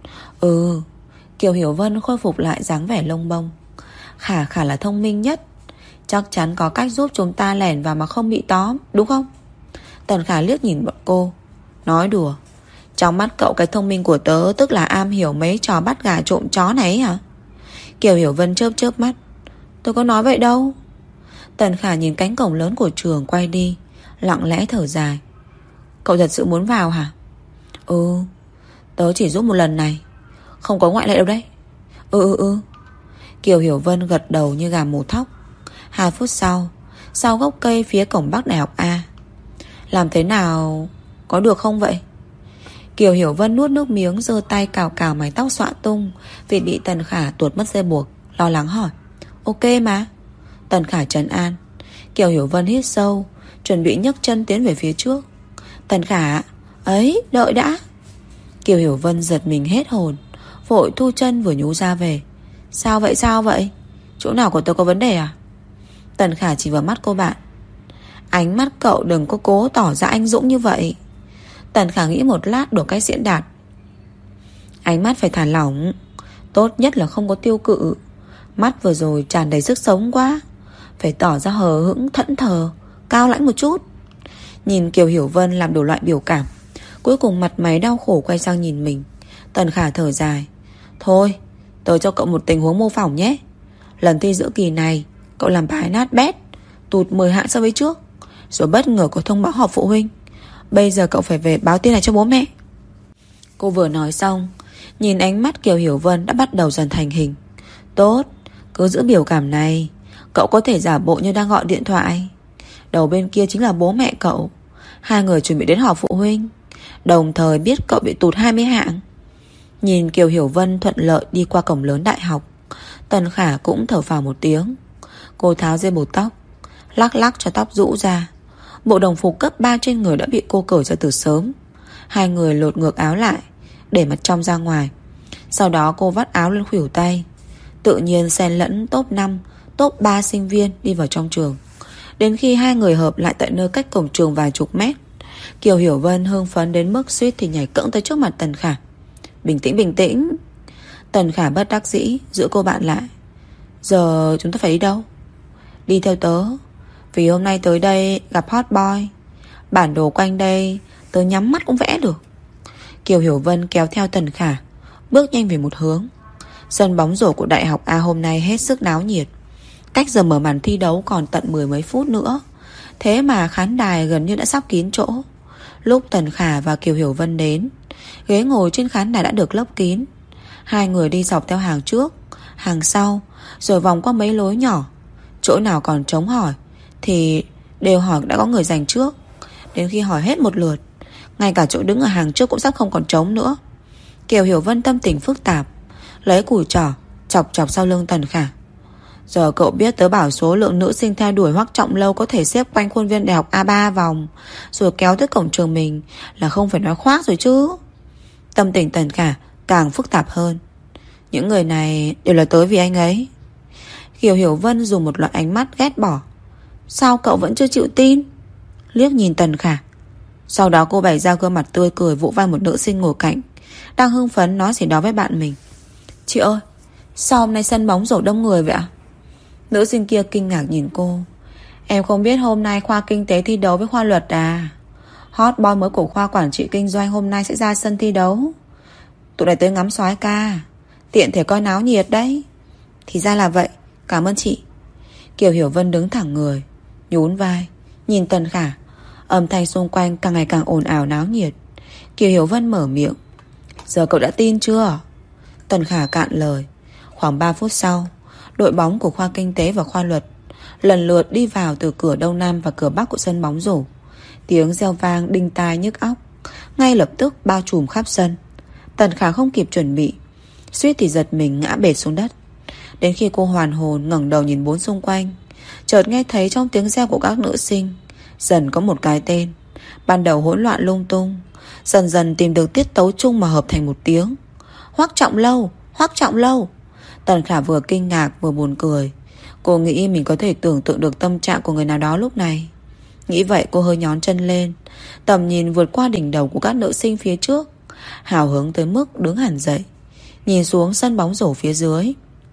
Ừ. Kiều Hiểu Vân khôi phục lại dáng vẻ lông bông. Khả Khả là thông minh nhất, chắc chắn có cách giúp chúng ta lẻn vào mà không bị tóm, đúng không? Tần Khả liếc nhìn bọn cô. Nói đùa, trong mắt cậu cái thông minh của tớ tức là am hiểu mấy trò bắt gà trộm chó này hả? Kiều Hiểu Vân chớp chớp mắt. Tôi có nói vậy đâu. Tần Khả nhìn cánh cổng lớn của trường quay đi, lặng lẽ thở dài. Cậu thật sự muốn vào hả? Ừ, tớ chỉ giúp một lần này, không có ngoại lệ đâu đấy. Ừ. Kiều Hiểu Vân gật đầu như gà mổ thóc. 2 phút sau gốc cây phía cổng Bắc đại học A. Làm thế nào, có được không vậy? Kiều Hiểu Vân nuốt nước miếng, giơ tay cào cào mái tóc xõa tung vì bị Tần Khả tuột mất dây buộc, lo lắng hỏi. Ok mà. Tần Khả trấn an. Kiều Hiểu Vân hít sâu, chuẩn bị nhấc chân tiến về phía trước. Tần Khả, ấy, đợi đã. Kiều Hiểu Vân giật mình hết hồn, vội thu chân vừa nhú ra về. Sao vậy? Chỗ nào của tôi có vấn đề à? Tần Khả chỉ vào mắt cô bạn. Ánh mắt cậu đừng có cố tỏ ra anh dũng như vậy. Tần Khả nghĩ một lát đổi cách diễn đạt. Ánh mắt phải thả lỏng, tốt nhất là không có tiêu cự. Mắt vừa rồi tràn đầy sức sống quá, phải tỏ ra hờ hững, thẫn thờ, cao lãnh một chút. Nhìn Kiều Hiểu Vân làm đủ loại biểu cảm, cuối cùng mặt mày đau khổ quay sang nhìn mình. Tần Khả thở dài. Thôi, tớ cho cậu một tình huống mô phỏng nhé. Lần thi giữa kỳ này cậu làm bài nát bét, tụt 10 hạng so với trước, rồi bất ngờ có thông báo họp phụ huynh. Bây giờ cậu phải về báo tin này cho bố mẹ. Cô vừa nói xong, nhìn ánh mắt Kiều Hiểu Vân đã bắt đầu dần thành hình. Tốt, cứ giữ biểu cảm này. Cậu có thể giả bộ như đang gọi điện thoại. Đầu bên kia chính là bố mẹ cậu. Hai người chuẩn bị đến họp phụ huynh, đồng thời biết cậu bị tụt 20 hạng. Nhìn Kiều Hiểu Vân thuận lợi đi qua cổng lớn đại học, Tần Khả cũng thở phào một tiếng. Cô tháo dây buộc tóc, lắc lắc cho tóc rũ ra. Bộ đồng phục cấp 3 trên người đã bị cô cởi ra từ sớm. Hai người lột ngược áo lại, để mặt trong ra ngoài. Sau đó cô vắt áo lên khuỷu tay, tự nhiên xen lẫn top 5, top 3 sinh viên đi vào trong trường. Đến khi hai người hợp lại tại nơi cách cổng trường vài chục mét, Kiều Hiểu Vân hưng phấn đến mức suýt thì nhảy cẫng tới trước mặt Tần Khả. Bình tĩnh, bình tĩnh. Tần Khả bất đắc dĩ giữ cô bạn lại. Giờ chúng ta phải đi đâu? Đi theo tớ. Vì hôm nay tới đây gặp hot boy. Bản đồ quanh đây tớ nhắm mắt cũng vẽ được. Kiều Hiểu Vân kéo theo Tần Khả, bước nhanh về một hướng. Sân bóng rổ của Đại học A hôm nay hết sức náo nhiệt. Cách giờ mở màn thi đấu còn tận 10 mấy phút nữa, thế mà khán đài gần như đã sắp kín chỗ. Lúc Tần Khả và Kiều Hiểu Vân đến, ghế ngồi trên khán đài đã được lấp kín. Hai người đi dọc theo hàng trước, hàng sau, rồi vòng qua mấy lối nhỏ. Chỗ nào còn trống hỏi thì đều hỏi đã có người giành trước. Đến khi hỏi hết một lượt, ngay cả chỗ đứng ở hàng trước cũng sắp không còn trống nữa. Kiều Hiểu Vân tâm tình phức tạp, lấy cùi trỏ chọc chọc sau lưng Tần Khả. Giờ cậu biết tớ bảo số lượng nữ sinh theo đuổi Hoắc Trọng Lâu có thể xếp quanh khuôn viên đại học A3 vòng, rồi kéo tới cổng trường mình là không phải nói khoác rồi chứ. Tâm tình Tần Khả càng phức tạp hơn. Những người này đều là tới vì anh ấy. Kiều Hiểu Vân dùng một loại ánh mắt ghét bỏ. Sao cậu vẫn chưa chịu tin? Liếc nhìn Tần Khả. Sau đó cô bày ra gương mặt tươi cười, vỗ vai một nữ sinh ngồi cạnh, đang hưng phấn nói gì đó với bạn mình. Chị ơi, sao hôm nay sân bóng rổ đông người vậy ạ? Nữ sinh kia kinh ngạc nhìn cô. Em không biết hôm nay khoa kinh tế thi đấu với khoa luật à? Hot boy mới của khoa quản trị kinh doanh hôm nay sẽ ra sân thi đấu. Tụi này tới ngắm soái ca, tiện thể coi náo nhiệt đấy. Thì ra là vậy, cảm ơn chị. Kiều Hiểu Vân đứng thẳng người, nhún vai, nhìn Tần Khả. Âm thanh xung quanh càng ngày càng ồn ào náo nhiệt. Kiều Hiểu Vân mở miệng. Giờ cậu đã tin chưa? Tần Khả cạn lời. Khoảng 3 phút sau, đội bóng của khoa kinh tế và khoa luật lần lượt đi vào từ cửa đông nam và cửa bắc của sân bóng rổ. Tiếng reo vang đinh tai nhức óc, ngay lập tức bao trùm khắp sân. Tần Khả không kịp chuẩn bị, suýt thì giật mình ngã bệt xuống đất. Đến khi cô hoàn hồn ngẩng đầu nhìn bốn xung quanh, chợt nghe thấy trong tiếng reo của các nữ sinh dần có một cái tên. Ban đầu hỗn loạn lung tung, dần dần tìm được tiết tấu chung mà hợp thành một tiếng. Hoắc Trọng Lâu, Hoắc Trọng Lâu. Tần Khả vừa kinh ngạc vừa buồn cười. Cô nghĩ mình có thể tưởng tượng được tâm trạng của người nào đó lúc này. Nghĩ vậy cô hơi nhón chân lên, tầm nhìn vượt qua đỉnh đầu của các nữ sinh phía trước, hào hứng tới mức đứng hẳn dậy, nhìn xuống sân bóng rổ phía dưới.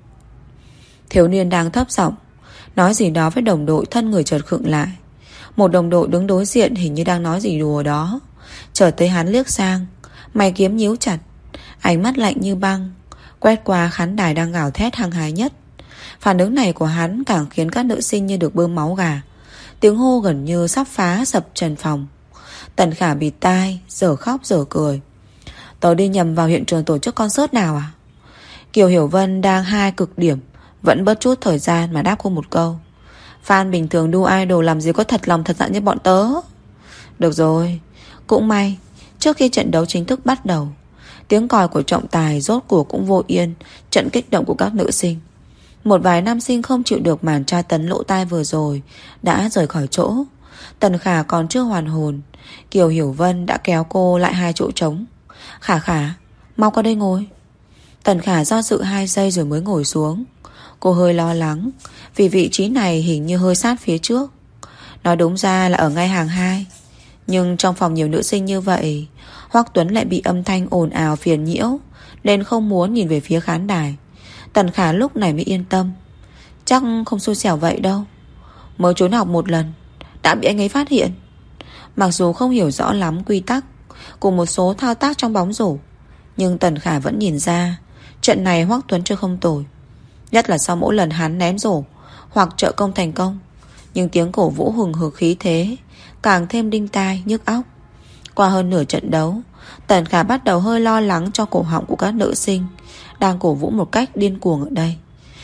Thiếu niên đang thấp giọng nói gì đó với đồng đội, thân người chợt khựng lại. Một đồng đội đứng đối diện hình như đang nói gì đùa đó. Chợt thấy hắn liếc sang, mày kiếm nhíu chặt, ánh mắt lạnh như băng, quét qua khán đài đang gào thét hăng hái nhất. Phản ứng này của hắn càng khiến các nữ sinh như được bơm máu gà. Tiếng hô gần như sắp phá sập trần phòng. Tần Khả bịt tai, dở khóc dở cười. Tớ đi nhầm vào hiện trường tổ chức concert nào à? Kiều Hiểu Vân đang hai cực điểm, vẫn bớt chút thời gian mà đáp cô một câu. Fan bình thường đu idol làm gì có thật lòng thật dạ như bọn tớ. Được rồi, cũng may trước khi trận đấu chính thức bắt đầu, tiếng còi của trọng tài rốt cuộc cũng vô yên trận kích động của các nữ sinh. Một vài nam sinh không chịu được màn tra tấn lỗ tai vừa rồi đã rời khỏi chỗ. Tần Khả còn chưa hoàn hồn, Kiều Hiểu Vân đã kéo cô lại hai chỗ trống. Khả Khả, mau qua đây ngồi. Tần Khả do dự 2 giây rồi mới ngồi xuống. Cô hơi lo lắng vì vị trí này hình như hơi sát phía trước. Nói đúng ra là ở ngay hàng 2, nhưng trong phòng nhiều nữ sinh như vậy, Hoắc Tuấn lại bị âm thanh ồn ào phiền nhiễu nên không muốn nhìn về phía khán đài. Tần Khả lúc này mới yên tâm. Chắc không xui xẻo vậy đâu, mới trốn học một lần đã bị anh ấy phát hiện. Mặc dù không hiểu rõ lắm quy tắc cùng một số thao tác trong bóng rổ, nhưng Tần Khả vẫn nhìn ra trận này Hoắc Tuấn chơi không tồi. Nhất là sau mỗi lần hắn ném rổ hoặc trợ công thành công, nhưng tiếng cổ vũ hùng hực khí thế càng thêm đinh tai nhức óc. Qua hơn nửa trận đấu, Tần Khả bắt đầu hơi lo lắng cho cổ họng của các nữ sinh đang cổ vũ một cách điên cuồng ở đây.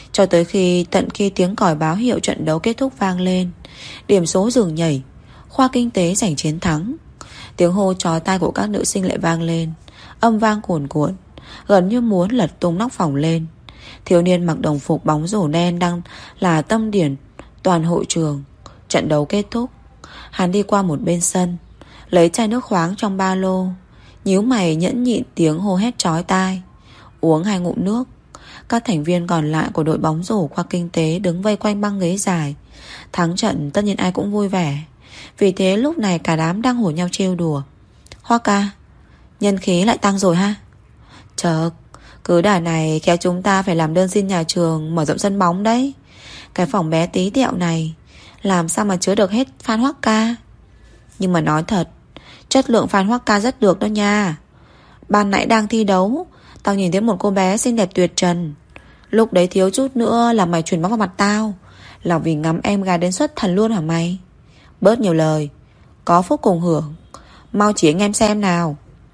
Cho tới tận khi tiếng còi báo hiệu trận đấu kết thúc vang lên, điểm số dừng nhảy, khoa kinh tế giành chiến thắng. Tiếng hô chói tai của các nữ sinh lại vang lên, âm vang cuồn cuộn, gần như muốn lật tung nóc phòng lên. Thiếu niên mặc đồng phục bóng rổ đen đang là tâm điểm toàn hội trường. Trận đấu kết thúc, hắn đi qua một bên sân, lấy chai nước khoáng trong ba lô, nhíu mày nhẫn nhịn tiếng hô hét chói tai, uống 2 ngụm nước. Các thành viên còn lại của đội bóng rổ khoa kinh tế đứng vây quanh băng ghế dài. Thắng trận tất nhiên ai cũng vui vẻ, vì thế lúc này cả đám đang hổ nhau trêu đùa. Hoa ca, nhân khí lại tăng rồi ha. Chợt, cứ đà này khéo chúng ta phải làm đơn xin nhà trường mở rộng sân bóng đấy. Cái phòng bé tí tẹo này làm sao mà chứa được hết fan Hoắc ca. Nhưng mà nói thật, chất lượng fan Hoắc ca rất được đó nha. Ban nãy đang thi đấu, tao nhìn thấy một cô bé xinh đẹp tuyệt trần. Lúc đấy thiếu chút nữa là mày chuyền bóng vào mặt tao, là vì ngắm em gái đến xuất thần luôn hả mày? Bớt nhiều lời, có phúc cùng hưởng. Mau chỉ anh em xem nào.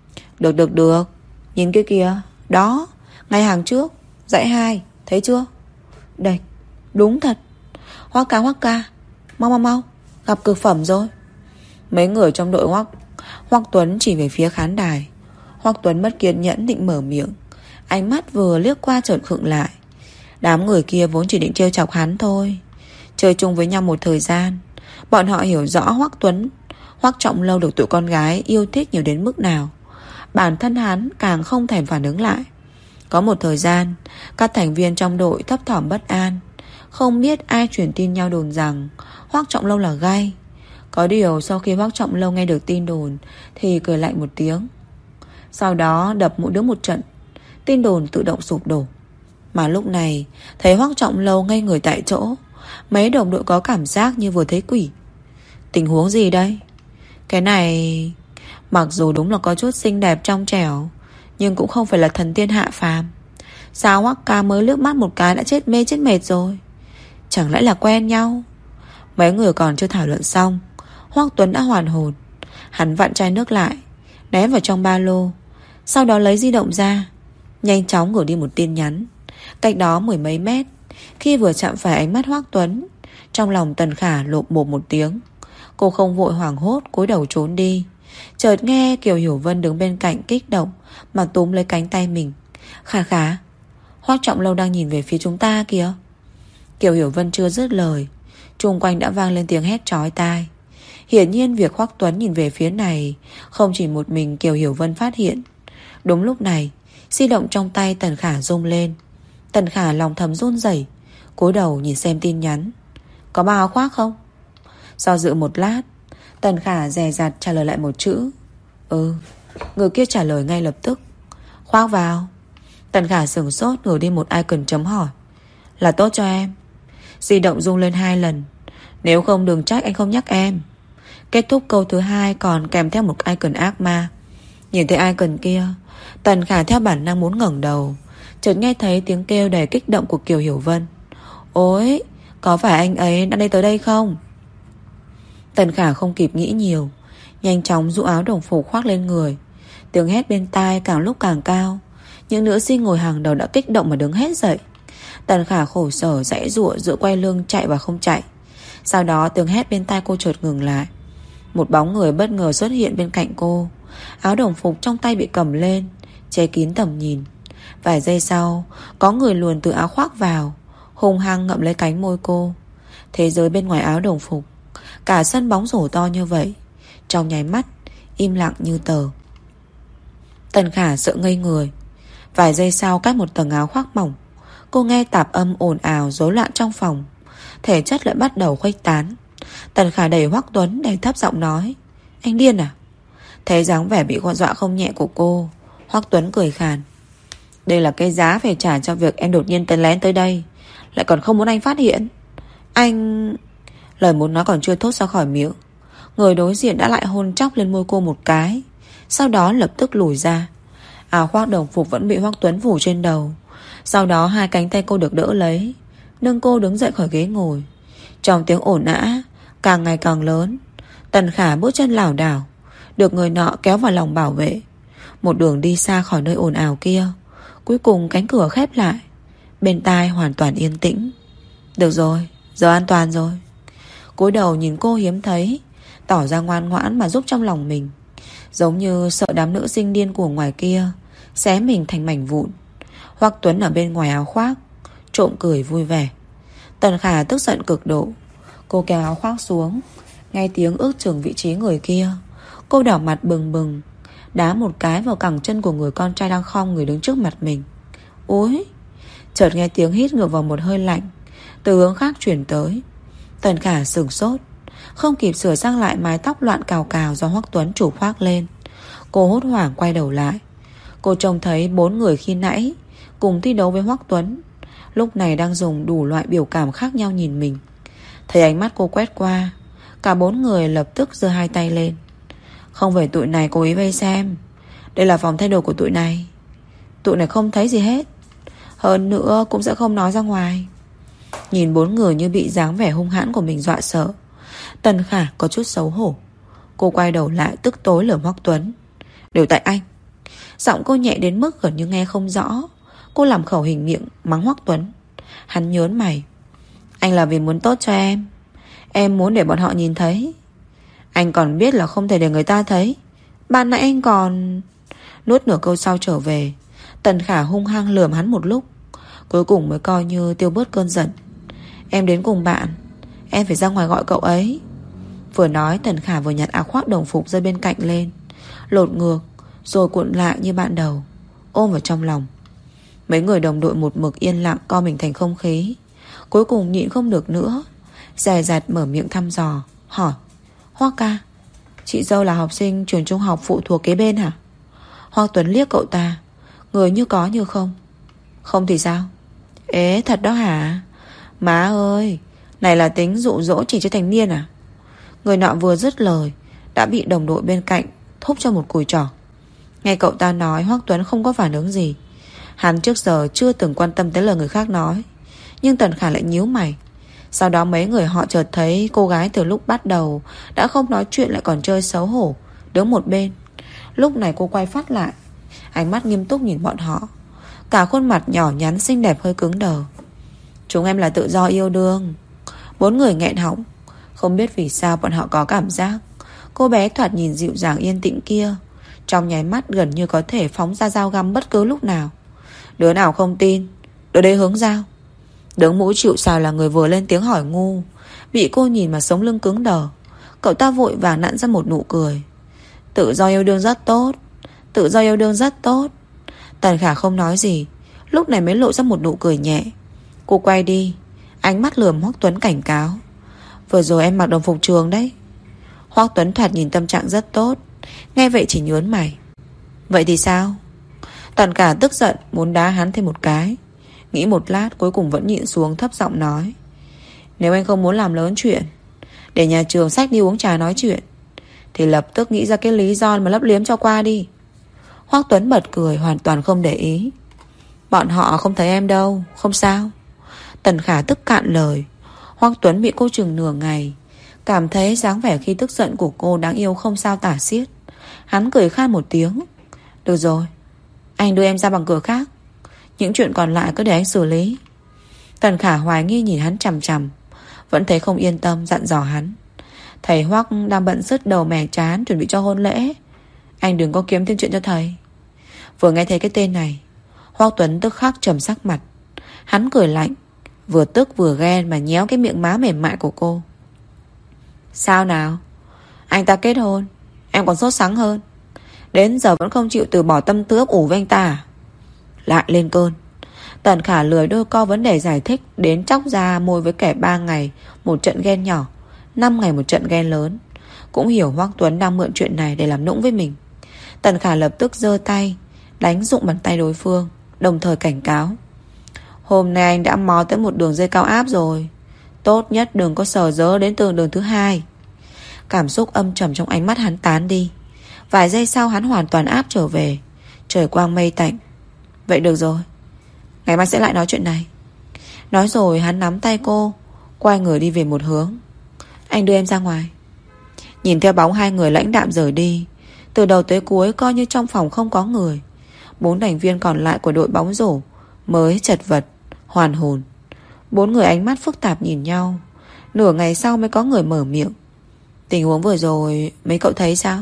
Được, nhìn kia kìa. Đó, ngay hàng trước, dãy 2, thấy chưa? Đây, đúng thật. Hoắc ca, mau, gặp cực phẩm rồi. Mấy người trong đội Hoắc Tuấn chỉ về phía khán đài. Hoắc Tuấn mất kiên nhẫn định mở miệng, ánh mắt vừa liếc qua chợt khựng lại. Đám người kia vốn chỉ định trêu chọc hắn thôi. Chơi chung với nhau một thời gian, bọn họ hiểu rõ Hoắc Trọng Lâu được tụi con gái yêu thích nhiều đến mức nào. Bản thân hắn càng không thèm phản ứng lại. Có một thời gian, các thành viên trong đội thấp thỏm bất an, không biết ai truyền tin nhau đồn rằng Hoắc Trọng Lâu là gay. Có điều sau khi Hoắc Trọng Lâu nghe được tin đồn thì cười lạnh một tiếng, sau đó đập mỗi đứa một trận. Tin đồn tự động sụp đổ. Mà lúc này thấy Hoắc Trọng Lâu ngây người tại chỗ, mấy đồng đội có cảm giác như vừa thấy quỷ. Tình huống gì đây? Cái này mặc dù đúng là có chút xinh đẹp trong trẻo, nhưng cũng không phải là thần tiên hạ phàm. Sao Hoắc ca mới liếc mắt một cái đã chết mê chết mệt rồi? Chẳng lẽ là quen nhau? Mấy người còn chưa thảo luận xong, Hoắc Tuấn đã hoàn hồn. Hắn vặn chai nước lại, ném vào trong ba lô, sau đó lấy di động ra, nhanh chóng gửi đi một tin nhắn. Cách đó 10 mấy mét, khi vừa chạm phải ánh mắt Hoắc Tuấn, trong lòng Tần Khả lộp bộp một tiếng. Cô không vội hoảng hốt cúi đầu trốn đi. Chợt nghe Kiều Hiểu Vân đứng bên cạnh kích động mà túm lấy cánh tay mình. Khả, Hoắc Trọng Lâu đang nhìn về phía chúng ta kìa. Kiều Hiểu Vân chưa dứt lời, chung quanh đã vang lên tiếng hét chói tai. Hiển nhiên việc Hoắc Tuấn nhìn về phía này không chỉ một mình Kiều Hiểu Vân phát hiện. Đúng lúc này, di động trong tay Tần Khả rung lên. Tần Khả lòng thầm run rẩy, cúi đầu nhìn xem tin nhắn. Có bao áo khoác không? Do dự một lát, Tần Khả dè dặt trả lời lại một chữ. Người kia trả lời ngay lập tức. Khoác vào. Tần Khả sửng sốt gửi đi một icon chấm hỏi. Là tốt cho em. Di động rung lên 2 lần. Nếu không đừng trách anh không nhắc em. Kết thúc câu thứ 2 còn kèm theo một icon ác ma. Nhìn thấy icon kia, Tần Khả theo bản năng muốn ngẩng đầu, chợt nghe thấy tiếng kêu đầy kích động của Kiều Hiểu Vân. Ôi, có phải anh ấy đã tới đây không? Tần Khả không kịp nghĩ nhiều, nhanh chóng rũ áo đồng phục khoác lên người. Tiếng hét bên tai càng lúc càng cao. Những nữ sinh ngồi hàng đầu đã kích động mà đứng hết dậy. Tần Khả khổ sở giãy giụa giữa quay lưng chạy và không chạy. Sau đó tiếng hét bên tai cô chợt ngừng lại. Một bóng người bất ngờ xuất hiện bên cạnh cô. Áo đồng phục trong tay bị cầm lên, che kín tầm nhìn. Vài giây sau, có người luồn từ áo khoác vào, hung hăng ngậm lấy cánh môi cô. Thế giới bên ngoài áo đồng phục, cả sân bóng rổ to như vậy, trong nháy mắt im lặng như tờ. Tần Khả sợ ngây người. Vài giây sau, cách một tầng áo khoác mỏng, cô nghe tạp âm ồn ào rối loạn trong phòng. Thể chất lại bắt đầu khuếch tán. Tần Khả đẩy Hoắc Tuấn để thấp giọng nói. Anh điên à? Thấy dáng vẻ bị dọa không nhẹ của cô, Hoắc Tuấn cười khàn. Đây là cái giá phải trả cho việc em đột nhiên lén tới đây, lại còn không muốn anh phát hiện. Anh... Lời muốn nói còn chưa thốt ra khỏi miệng, người đối diện đã lại hôn chóc lên môi cô một cái, sau đó lập tức lùi ra. Áo khoác đồng phục vẫn bị Hoắc Tuấn phủ trên đầu. Sau đó 2 cánh tay cô được đỡ lấy, nâng cô đứng dậy khỏi ghế ngồi. Trong tiếng ồn ào càng ngày càng lớn, Tần Khả bước chân lảo đảo, được người nọ kéo vào lòng bảo vệ. Một đường đi xa khỏi nơi ồn ào kia, cuối cùng cánh cửa khép lại. Bên tai hoàn toàn yên tĩnh. Được rồi, giờ an toàn rồi. Cúi đầu nhìn cô hiếm thấy, tỏ ra ngoan ngoãn mà giúp trong lòng mình, giống như sợ đám nữ sinh điên cuồng ngoài kia xé mình thành mảnh vụn. Hoắc Tuấn ở bên ngoài áo khoác trộm cười vui vẻ. Tần Khả tức giận cực độ. Cô kéo áo khoác xuống, nghe tiếng ước chừng vị trí người kia. Cô đỏ mặt bừng bừng, đá một cái vào cẳng chân của người con trai đang khom người đứng trước mặt mình. Úi! Chợt nghe tiếng hít ngược vào một hơi lạnh từ hướng khác chuyển tới. Tần Khả sửng sốt, không kịp sửa sang lại mái tóc loạn cào cào do Hoắc Tuấn chụp khoác lên. Cô hốt hoảng quay đầu lại. Cô trông thấy 4 người khi nãy cùng thi đấu với Hoắc Tuấn lúc này đang dùng đủ loại biểu cảm khác nhau nhìn mình. Thấy ánh mắt cô quét qua, cả 4 người lập tức giơ hai tay lên. Không phải tụi này cố ý vây xem, đây là phòng thay đồ của tụi này. Tụi này không thấy gì hết, hơn nữa cũng sẽ không nói ra ngoài. Nhìn 4 người như bị dáng vẻ hung hãn của mình dọa sợ, Tần Khả có chút xấu hổ. Cô quay đầu lại tức tối lườm Hoắc Tuấn. Đều tại anh. Giọng cô nhẹ đến mức gần như nghe không rõ. Cô làm khẩu hình miệng mắng Hoắc Tuấn. Hắn nhớn mày. Anh là vì muốn tốt cho em muốn để bọn họ nhìn thấy. Anh còn biết là không thể để người ta thấy. Ban nãy anh còn... Nuốt nửa câu sau trở về. Tần Khả hung hăng lườm hắn một lúc, cuối cùng mới coi như tiêu bớt cơn giận. Em đến cùng bạn, em phải ra ngoài gọi cậu ấy. Vừa nói Tần Khả vừa nhặt áo khoác đồng phục rơi bên cạnh lên, lột ngược rồi cuộn lại như ban đầu, ôm vào trong lòng. Mấy người đồng đội một mực yên lặng co mình thành không khí. Cuối cùng nhịn không được nữa, dè dặt mở miệng thăm dò, hỏi: Hoắc ca, chị dâu là học sinh trường trung học phụ thuộc kế bên hả? Hoắc Tuấn liếc cậu ta, người như có như không. Không thì sao? Ế thật đó hả? Má ơi, này là tính dụ dỗ chỉ cho thành niên à? Người nọ vừa dứt lời đã bị đồng đội bên cạnh thúc cho một cùi trỏ. Nghe cậu ta nói, Hoắc Tuấn không có phản ứng gì. Hắn trước giờ chưa từng quan tâm tới lời người khác nói. Nhưng Tần Khả lại nhíu mày. Sau đó mấy người họ chợt thấy cô gái từ lúc bắt đầu đã không nói chuyện lại còn chơi xấu hổ, đứng một bên. Lúc này cô quay phát lại, ánh mắt nghiêm túc nhìn bọn họ. Cả khuôn mặt nhỏ nhắn xinh đẹp hơi cứng đờ. Chúng em là tự do yêu đương. 4 người nghẹn họng. Không biết vì sao bọn họ có cảm giác cô bé thoạt nhìn dịu dàng yên tĩnh kia trong nháy mắt gần như có thể phóng ra dao găm bất cứ lúc nào. Đứa nào không tin, đứa đấy hướng dao. Đứng mũi chịu sào là người vừa lên tiếng hỏi ngu, bị cô nhìn mà sống lưng cứng đờ. Cậu ta vội vàng nặn ra một nụ cười. Tự do yêu đương rất tốt, tự do yêu đương rất tốt. Tần Khả không nói gì, lúc này mới lộ ra một nụ cười nhẹ. Cô quay đi, ánh mắt lườm Hoắc Tuấn cảnh cáo. Vừa rồi em mặc đồng phục trường đấy. Hoắc Tuấn thoạt nhìn tâm trạng rất tốt, nghe vậy chỉ nhớn mày. Vậy thì sao? Tần Khả tức giận muốn đá hắn thêm một cái, nghĩ một lát cuối cùng vẫn nhịn xuống, thấp giọng nói: Nếu anh không muốn làm lớn chuyện, để nhà trường xách đi uống trà nói chuyện, thì lập tức nghĩ ra cái lý do mà lấp liếm cho qua đi. Hoắc Tuấn bật cười hoàn toàn không để ý. Bọn họ không thấy em đâu, không sao. Tần Khả tức cạn lời. Hoắc Tuấn bị cô chừng nửa ngày, cảm thấy dáng vẻ khi tức giận của cô đáng yêu không sao tả xiết. Hắn cười khan một tiếng. Được rồi, anh đưa em ra bằng cửa khác, những chuyện còn lại cứ để anh xử lý. Tần Khả hoài nghi nhìn hắn chằm chằm, vẫn thấy không yên tâm, dặn dò hắn. Thầy Hoắc đang bận sứt đầu mẻ trán chuẩn bị cho hôn lễ, anh đừng có kiếm thêm chuyện cho thầy. Vừa nghe thấy cái tên này, Hoắc Tuấn tức khắc trầm sắc mặt. Hắn cười lạnh, vừa tức vừa ghen mà nhéo cái miệng má mềm mại của cô. Sao nào? Anh ta kết hôn, em còn sốt sắng hơn, đến giờ vẫn không chịu từ bỏ tâm tư ấp ủ với anh ta à? Lại lên cơn. Tần Khả lười đôi co vấn đề giải thích, đến chóc ra môi với kẻ 3 ngày một trận ghen nhỏ, 5 ngày một trận ghen lớn. Cũng hiểu Hoắc Tuấn đang mượn chuyện này để làm nũng với mình. Tần Khả lập tức giơ tay đánh dụng bàn tay đối phương, đồng thời cảnh cáo: Hôm nay anh đã mò tới một đường dây cao áp rồi, tốt nhất đừng có sờ dớ đến từ đường thứ 2. Cảm xúc âm trầm trong ánh mắt hắn tán đi. Vài giây sau hắn hoàn toàn áp trở về, trời quang mây tạnh. Vậy được rồi, ngày mai sẽ lại nói chuyện này. Nói rồi hắn nắm tay cô, quay người đi về một hướng. Anh đưa em ra ngoài. Nhìn theo bóng hai người lãnh đạm rời đi, từ đầu tới cuối coi như trong phòng không có người. 4 thành viên còn lại của đội bóng rổ mới chật vật Hoàn hồn. Bốn người ánh mắt phức tạp nhìn nhau. Nửa ngày sau mới có người mở miệng. Tình huống vừa rồi mấy cậu thấy sao?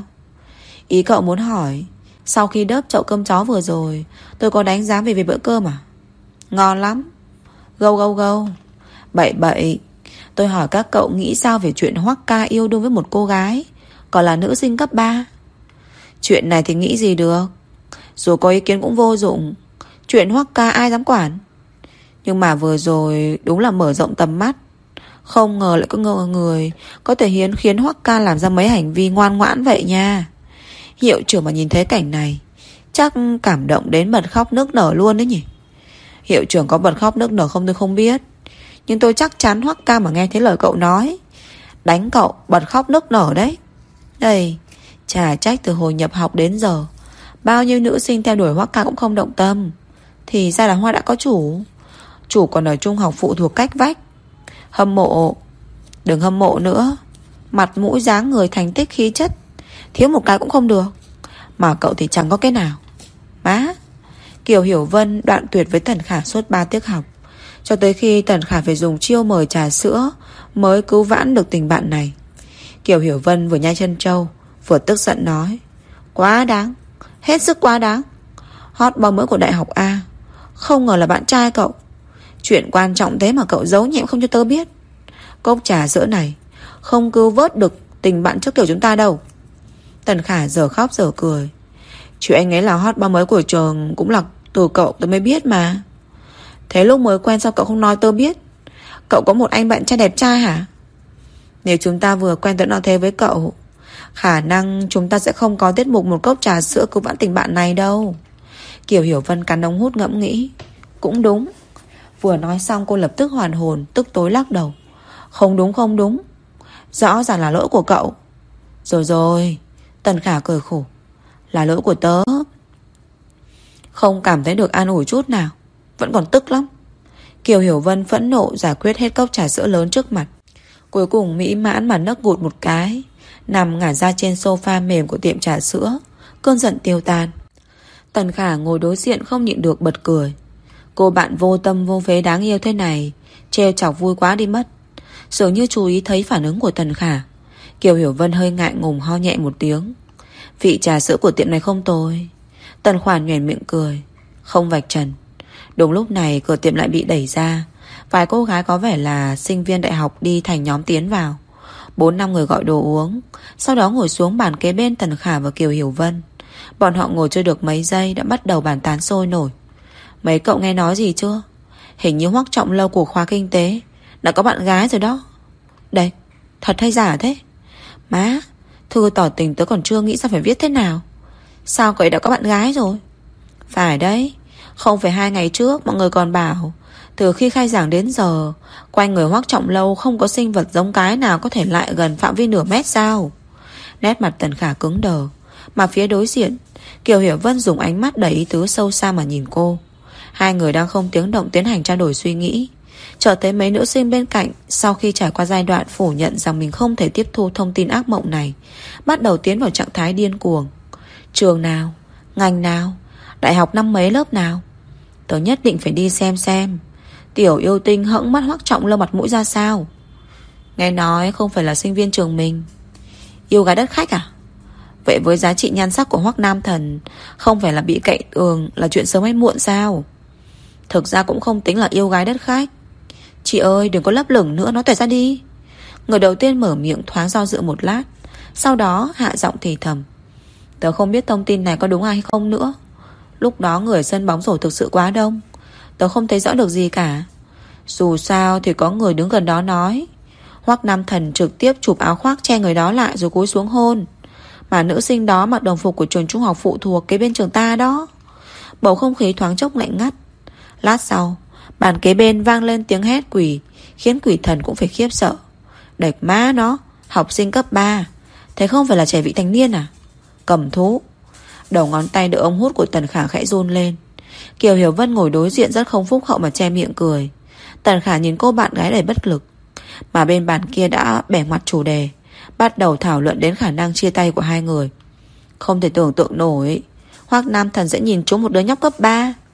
Ý cậu muốn hỏi sau khi đớp chậu cơm chó vừa rồi tôi có đánh giá về bữa cơm à? Ngon lắm. Gâu gâu gâu. Bậy bậy. Tôi hỏi các cậu nghĩ sao về chuyện Hoắc ca yêu đương với một cô gái còn là nữ sinh cấp 3? Chuyện này thì nghĩ gì được. Dù có ý kiến cũng vô dụng. Chuyện Hoắc ca ai dám quản. Nhưng mà vừa rồi đúng là mở rộng tầm mắt. Không ngờ lại có người có thể khiến Hoắc ca làm ra mấy hành vi ngoan ngoãn vậy nha. Hiệu trưởng mà nhìn thấy cảnh này chắc cảm động đến bật khóc nức nở luôn đấy nhỉ. Hiệu trưởng có bật khóc nức nở không tôi không biết, nhưng tôi chắc chắn Hoắc ca mà nghe thấy lời cậu nói đánh cậu bật khóc nức nở đấy. Đây, chả trách từ hồi nhập học đến giờ bao nhiêu nữ sinh theo đuổi Hoắc ca cũng không động tâm. Thì ra là Hoa đã có chủ. Chủ còn ở trung học phụ thuộc cách vách. Hâm mộ. Đừng hâm mộ nữa. Mặt mũi dáng người thành tích khí chất thiếu một cái cũng không được. Mà cậu thì chẳng có cái nào. Má. Kiều Hiểu Vân đoạn tuyệt với Tần Khả suốt 3 tiết học, cho tới khi Tần Khả phải dùng chiêu mời trà sữa mới cứu vãn được tình bạn này. Kiều Hiểu Vân vừa nhai chân trâu vừa tức giận nói: quá đáng. Hết sức quá đáng. Hot boy mới của đại học A không ngờ là bạn trai cậu. Chuyện quan trọng thế mà cậu giấu nhẹm không cho tớ biết. Cốc trà sữa này không cứu vớt được tình bạn trước kiểu chúng ta đâu. Tần Khả giờ khóc giờ cười. Chuyện anh ấy là hot boy mới của trường cũng là từ cậu tớ mới biết mà. Thế lúc mới quen sao cậu không nói tớ biết? Cậu có một anh bạn trai đẹp trai hả? Nếu chúng ta vừa quen tớ nói thế với cậu, khả năng chúng ta sẽ không có tiết mục một cốc trà sữa cứu vãn tình bạn này đâu. Kiều Hiểu Vân cắn ống hút ngẫm nghĩ. Cũng đúng. Vừa nói xong cô lập tức hoàn hồn, tức tối lắc đầu. Không đúng không đúng. Rõ ràng là lỗi của cậu. Rồi rồi. Tần Khả cười khổ. Là lỗi của tớ. Không cảm thấy được an ủi chút nào. Vẫn còn tức lắm. Kiều Hiểu Vân phẫn nộ giải quyết hết cốc trà sữa lớn trước mặt. Cuối cùng mỹ mãn mà nấc gụt một cái, nằm ngả ra trên sofa mềm của tiệm trà sữa. Cơn giận tiêu tan. Tần Khả ngồi đối diện không nhịn được bật cười. Cô bạn vô tâm vô phế đáng yêu thế này trêu chọc vui quá đi mất. Dường như chú ý thấy phản ứng của Tần Khả. Kiều Hiểu Vân hơi ngại ngùng ho nhẹ một tiếng. Vị trà sữa của tiệm này không tồi. Tần Khả nhoẻn miệng cười, không vạch trần. Đúng lúc này cửa tiệm lại bị đẩy ra. Vài cô gái có vẻ là sinh viên đại học đi thành nhóm tiến vào. 4-5 người gọi đồ uống, sau đó ngồi xuống bàn kế bên Tần Khả và Kiều Hiểu Vân. Bọn họ ngồi chưa được mấy giây đã bắt đầu bàn tán sôi nổi. Mấy cậu nghe nói gì chưa? Hình như Hoắc Trọng Lâu của khoa kinh tế đã có bạn gái rồi đó. Đây, thật hay giả thế? Má, thư tỏ tình tớ còn chưa nghĩ ra phải viết thế nào. Sao cậu ấy đã có bạn gái rồi? Phải đấy. Không phải 2 ngày trước mọi người còn bảo từ khi khai giảng đến giờ quanh người Hoắc Trọng Lâu không có sinh vật giống cái nào có thể lại gần phạm vi nửa mét sao? Nét mặt Tần Khả cứng đờ. Mà phía đối diện Kiều Hiểu Vân dùng ánh mắt đầy ý tứ sâu xa mà nhìn cô. Hai người đang không tiếng động tiến hành trao đổi suy nghĩ. Chợt thấy mấy nữ sinh bên cạnh sau khi trải qua giai đoạn phủ nhận rằng mình không thể tiếp thu thông tin ác mộng này, bắt đầu tiến vào trạng thái điên cuồng. Trường nào? Ngành nào? Đại học năm mấy lớp nào? Tớ nhất định phải đi xem tiểu yêu tinh hẫng mắt Hoắc Trọng Lâu mặt mũi ra sao. Nghe nói không phải là sinh viên trường mình. Yêu gái đất khách à? Vậy với giá trị nhan sắc của Hoắc Nam Thần, không phải là bị cậy tường là chuyện sớm hay muộn sao? Thực ra cũng không tính là yêu gái đất khách. Chị ơi đừng có lấp lửng nữa, nói tuệ ra đi. Người đầu tiên mở miệng thoáng do dự một lát, sau đó hạ giọng thì thầm. Tớ không biết thông tin này có đúng hay không nữa. Lúc đó người sân bóng rổ thực sự quá đông, tớ không thấy rõ được gì cả. Dù sao thì có người đứng gần đó nói Hoắc Nam Thần trực tiếp chụp áo khoác che người đó lại rồi cúi xuống hôn. Mà nữ sinh đó mặc đồng phục của trường trung học phụ thuộc kế bên trường ta đó. Bầu không khí thoáng chốc lạnh ngắt. Lát sau bàn kế bên vang lên tiếng hét quỷ, khiến quỷ thần cũng phải khiếp sợ. Đệch má nó, học sinh cấp 3, thế không phải là trẻ vị thành niên à? Cầm thú. Đầu ngón tay đỡ ống hút của Tần Khả khẽ run lên. Kiều Hiểu Vân ngồi đối diện rất không phúc hậu mà che miệng cười. Tần Khả nhìn cô bạn gái đầy bất lực. Mà bên bàn kia đã bẻ ngoặt chủ đề, bắt đầu thảo luận đến khả năng chia tay của hai người. Không thể tưởng tượng nổi Hoắc Nam Thần sẽ nhìn trúng một đứa nhóc cấp 3.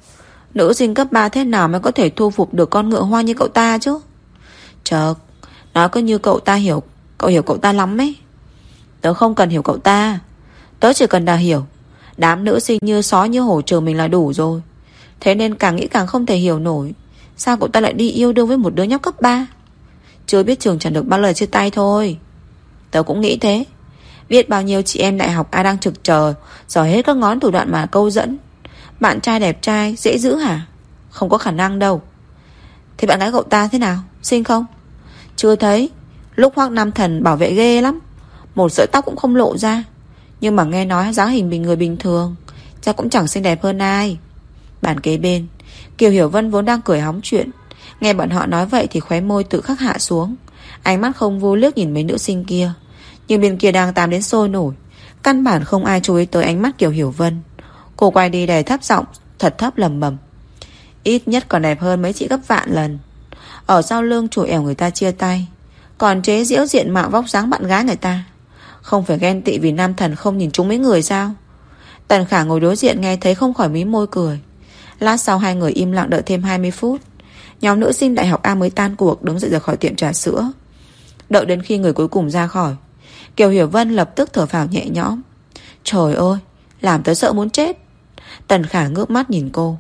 Nữ sinh cấp 3 thế nào mới có thể thu phục được con ngựa hoang như cậu ta chứ? Chợt, nói cứ như cậu ta hiểu. Cậu hiểu cậu ta lắm ấy. Tớ không cần hiểu cậu ta. Tớ chỉ cần hiểu đám nữ sinh như sói như hổ chờ mình là đủ rồi. Thế nên càng nghĩ càng không thể hiểu nổi sao cậu ta lại đi yêu đương với một đứa nhóc cấp 3. Chưa biết trường chẳng được bao lời chia tay thôi. Tớ cũng nghĩ thế. Biết bao nhiêu chị em đại học ai đang trực chờ, giỏi hết các ngón thủ đoạn mà câu dẫn. Bạn trai đẹp trai dễ giữ hả? Không có khả năng đâu. Thế bạn gái cậu ta thế nào? Xinh không? Chưa thấy. Lúc Hoác Nam Thần bảo vệ ghê lắm, một sợi tóc cũng không lộ ra. Nhưng mà nghe nói dáng hình người bình thường, chắc cũng chẳng xinh đẹp hơn ai. Bàn kế bên, Kiều Hiểu Vân vốn đang cười hóng chuyện, nghe bọn họ nói vậy thì khóe môi tự khắc hạ xuống. Ánh mắt không vui liếc nhìn mấy nữ sinh kia. Nhưng bên kia đang tám đến sôi nổi, căn bản không ai chú ý tới ánh mắt Kiều Hiểu Vân. Cô quay đi đầy thấp giọng, thật thấp lầm bầm: ít nhất còn đẹp hơn mấy chị gấp vạn lần. Ở sau lưng chủ ẻo người ta chia tay, còn chế giễu diện mạo vóc dáng bạn gái người ta. Không phải ghen tị vì Nam Thần không nhìn trúng mấy người sao? Tần Khả ngồi đối diện nghe thấy không khỏi mí môi cười. Lát sau hai người im lặng đợi thêm 20 phút. Nhóm nữ sinh đại học A mới tan cuộc, đứng dậy ra khỏi tiệm trà sữa. Đợi đến khi người cuối cùng ra khỏi, Kiều Hiểu Vân lập tức thở phào nhẹ nhõm. Trời ơi, làm tớ sợ muốn chết. Tần Khả ngước mắt nhìn cô.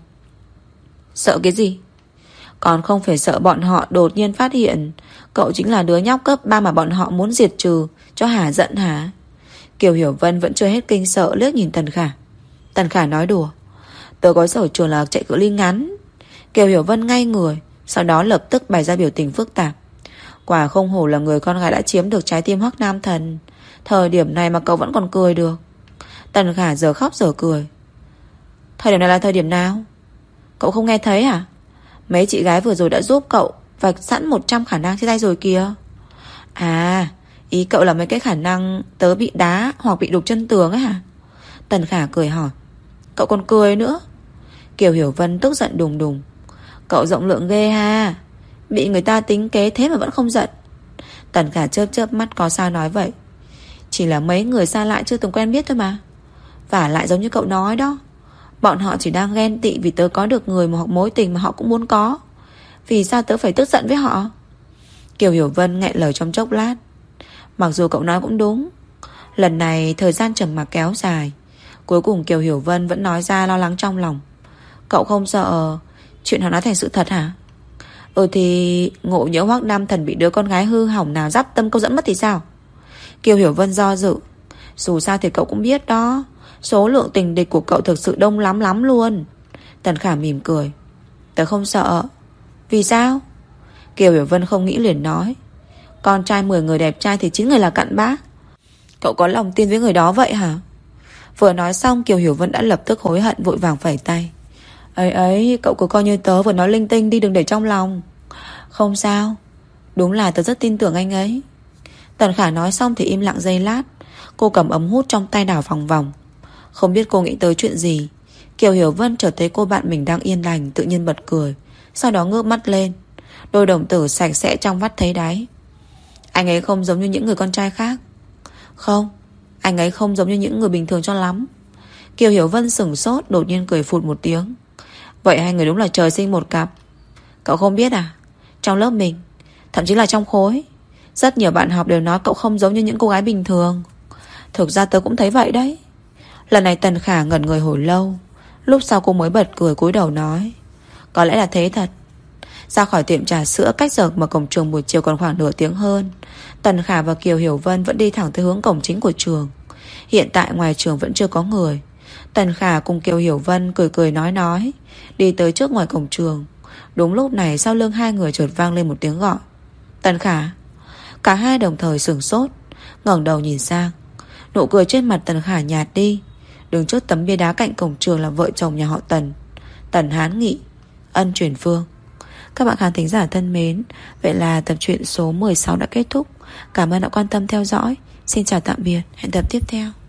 Sợ cái gì? Còn không phải sợ bọn họ đột nhiên phát hiện cậu chính là đứa nhóc cấp 3 mà bọn họ muốn diệt trừ cho hả giận hả? Kiều Hiểu Vân vẫn chưa hết kinh sợ liếc nhìn Tần Khả. Tần Khả nói đùa: tớ có sở trường là chạy cự ly ngắn. Kiều Hiểu Vân ngay người, sau đó lập tức bày ra biểu tình phức tạp. Quả không hổ là người con gái đã chiếm được trái tim Hoắc Nam Thần. Thời điểm này mà cậu vẫn còn cười được. Tần Khả giờ khóc giờ cười. Thời điểm này là thời điểm nào? Cậu không nghe thấy à? Mấy chị gái vừa rồi đã giúp cậu vạch sẵn 100 khả năng chia tay rồi kìa. À, ý cậu là mấy cái khả năng tớ bị đá hoặc bị đục chân tường ấy hả? Tần Khả cười hỏi. Cậu còn cười nữa. Kiều Hiểu Vân tức giận đùng đùng. Cậu rộng lượng ghê ha, bị người ta tính kế thế mà vẫn không giận. Tần Khả chớp chớp mắt, có sao nói vậy. Chỉ là mấy người xa lạ chưa từng quen biết thôi mà. Và lại giống như cậu nói đó, bọn họ chỉ đang ghen tị vì tớ có được người hoặc mối tình mà họ cũng muốn có. Vì sao tớ phải tức giận với họ? Kiều Hiểu Vân nghẹn lời trong chốc lát. Mặc dù cậu nói cũng đúng. Lần này thời gian trầm mặc kéo dài, cuối cùng Kiều Hiểu Vân vẫn nói ra lo lắng trong lòng. Cậu không sợ chuyện họ nói thành sự thật hả? Thì ngộ nhỡ Hoắc Nam Thần bị đứa con gái hư hỏng nào dắp tâm câu dẫn mất thì sao? Kiều Hiểu Vân do dự. Dù sao thì cậu cũng biết đó, số lượng tình địch của cậu thực sự đông lắm lắm luôn. Tần Khả mỉm cười. Tớ không sợ. Vì sao? Kiều Hiểu Vân không nghĩ liền nói. Con trai 10 người đẹp trai thì 9 người là cặn bã. Cậu có lòng tin với người đó vậy hả? Vừa nói xong Kiều Hiểu Vân đã lập tức hối hận, vội vàng phẩy tay. Ấy, cậu cứ coi như tớ vừa nói linh tinh đi, đừng để trong lòng. Không sao, đúng là tớ rất tin tưởng anh ấy. Tần Khả nói xong thì im lặng giây lát. Cô cầm ống hút trong tay đảo vòng vòng. Không biết cô nghĩ tới chuyện gì, Kiều Hiểu Vân chợt thấy cô bạn mình đang yên lành, tự nhiên bật cười. Sau đó ngước mắt lên, đôi đồng tử sạch sẽ trong vắt thấy đáy. Anh ấy không giống như những người con trai khác. Không, anh ấy không giống như những người bình thường cho lắm. Kiều Hiểu Vân sửng sốt, đột nhiên cười phụt một tiếng. Vậy hai người đúng là trời sinh một cặp. Cậu không biết à, trong lớp mình, thậm chí là trong khối, rất nhiều bạn học đều nói cậu không giống như những cô gái bình thường. Thực ra tớ cũng thấy vậy đấy. Lần này Tần Khả ngẩn người hồi lâu, lúc sau cô mới bật cười cúi đầu nói. Có lẽ là thế thật. Ra khỏi tiệm trà sữa, cách giờ mở cổng trường buổi chiều còn khoảng nửa tiếng hơn. Tần Khả và Kiều Hiểu Vân vẫn đi thẳng tới hướng cổng chính của trường. Hiện tại ngoài trường vẫn chưa có người. Tần Khả cùng Kiều Hiểu Vân cười cười nói đi tới trước ngoài cổng trường. Đúng lúc này sau lưng hai người chợt vang lên một tiếng gọi. Tần Khả. Cả hai đồng thời sửng sốt, ngẩng đầu nhìn sang. Nụ cười trên mặt Tần Khả nhạt đi. Đứng trước tấm bia đá cạnh cổng trường là vợ chồng nhà họ Tần, Tần Hán Nghị, Ân Truyền Phương. Các bạn khán thính giả thân mến, vậy là tập truyện số 16 đã kết thúc. Cảm ơn đã quan tâm theo dõi. Xin chào tạm biệt, hẹn tập tiếp theo.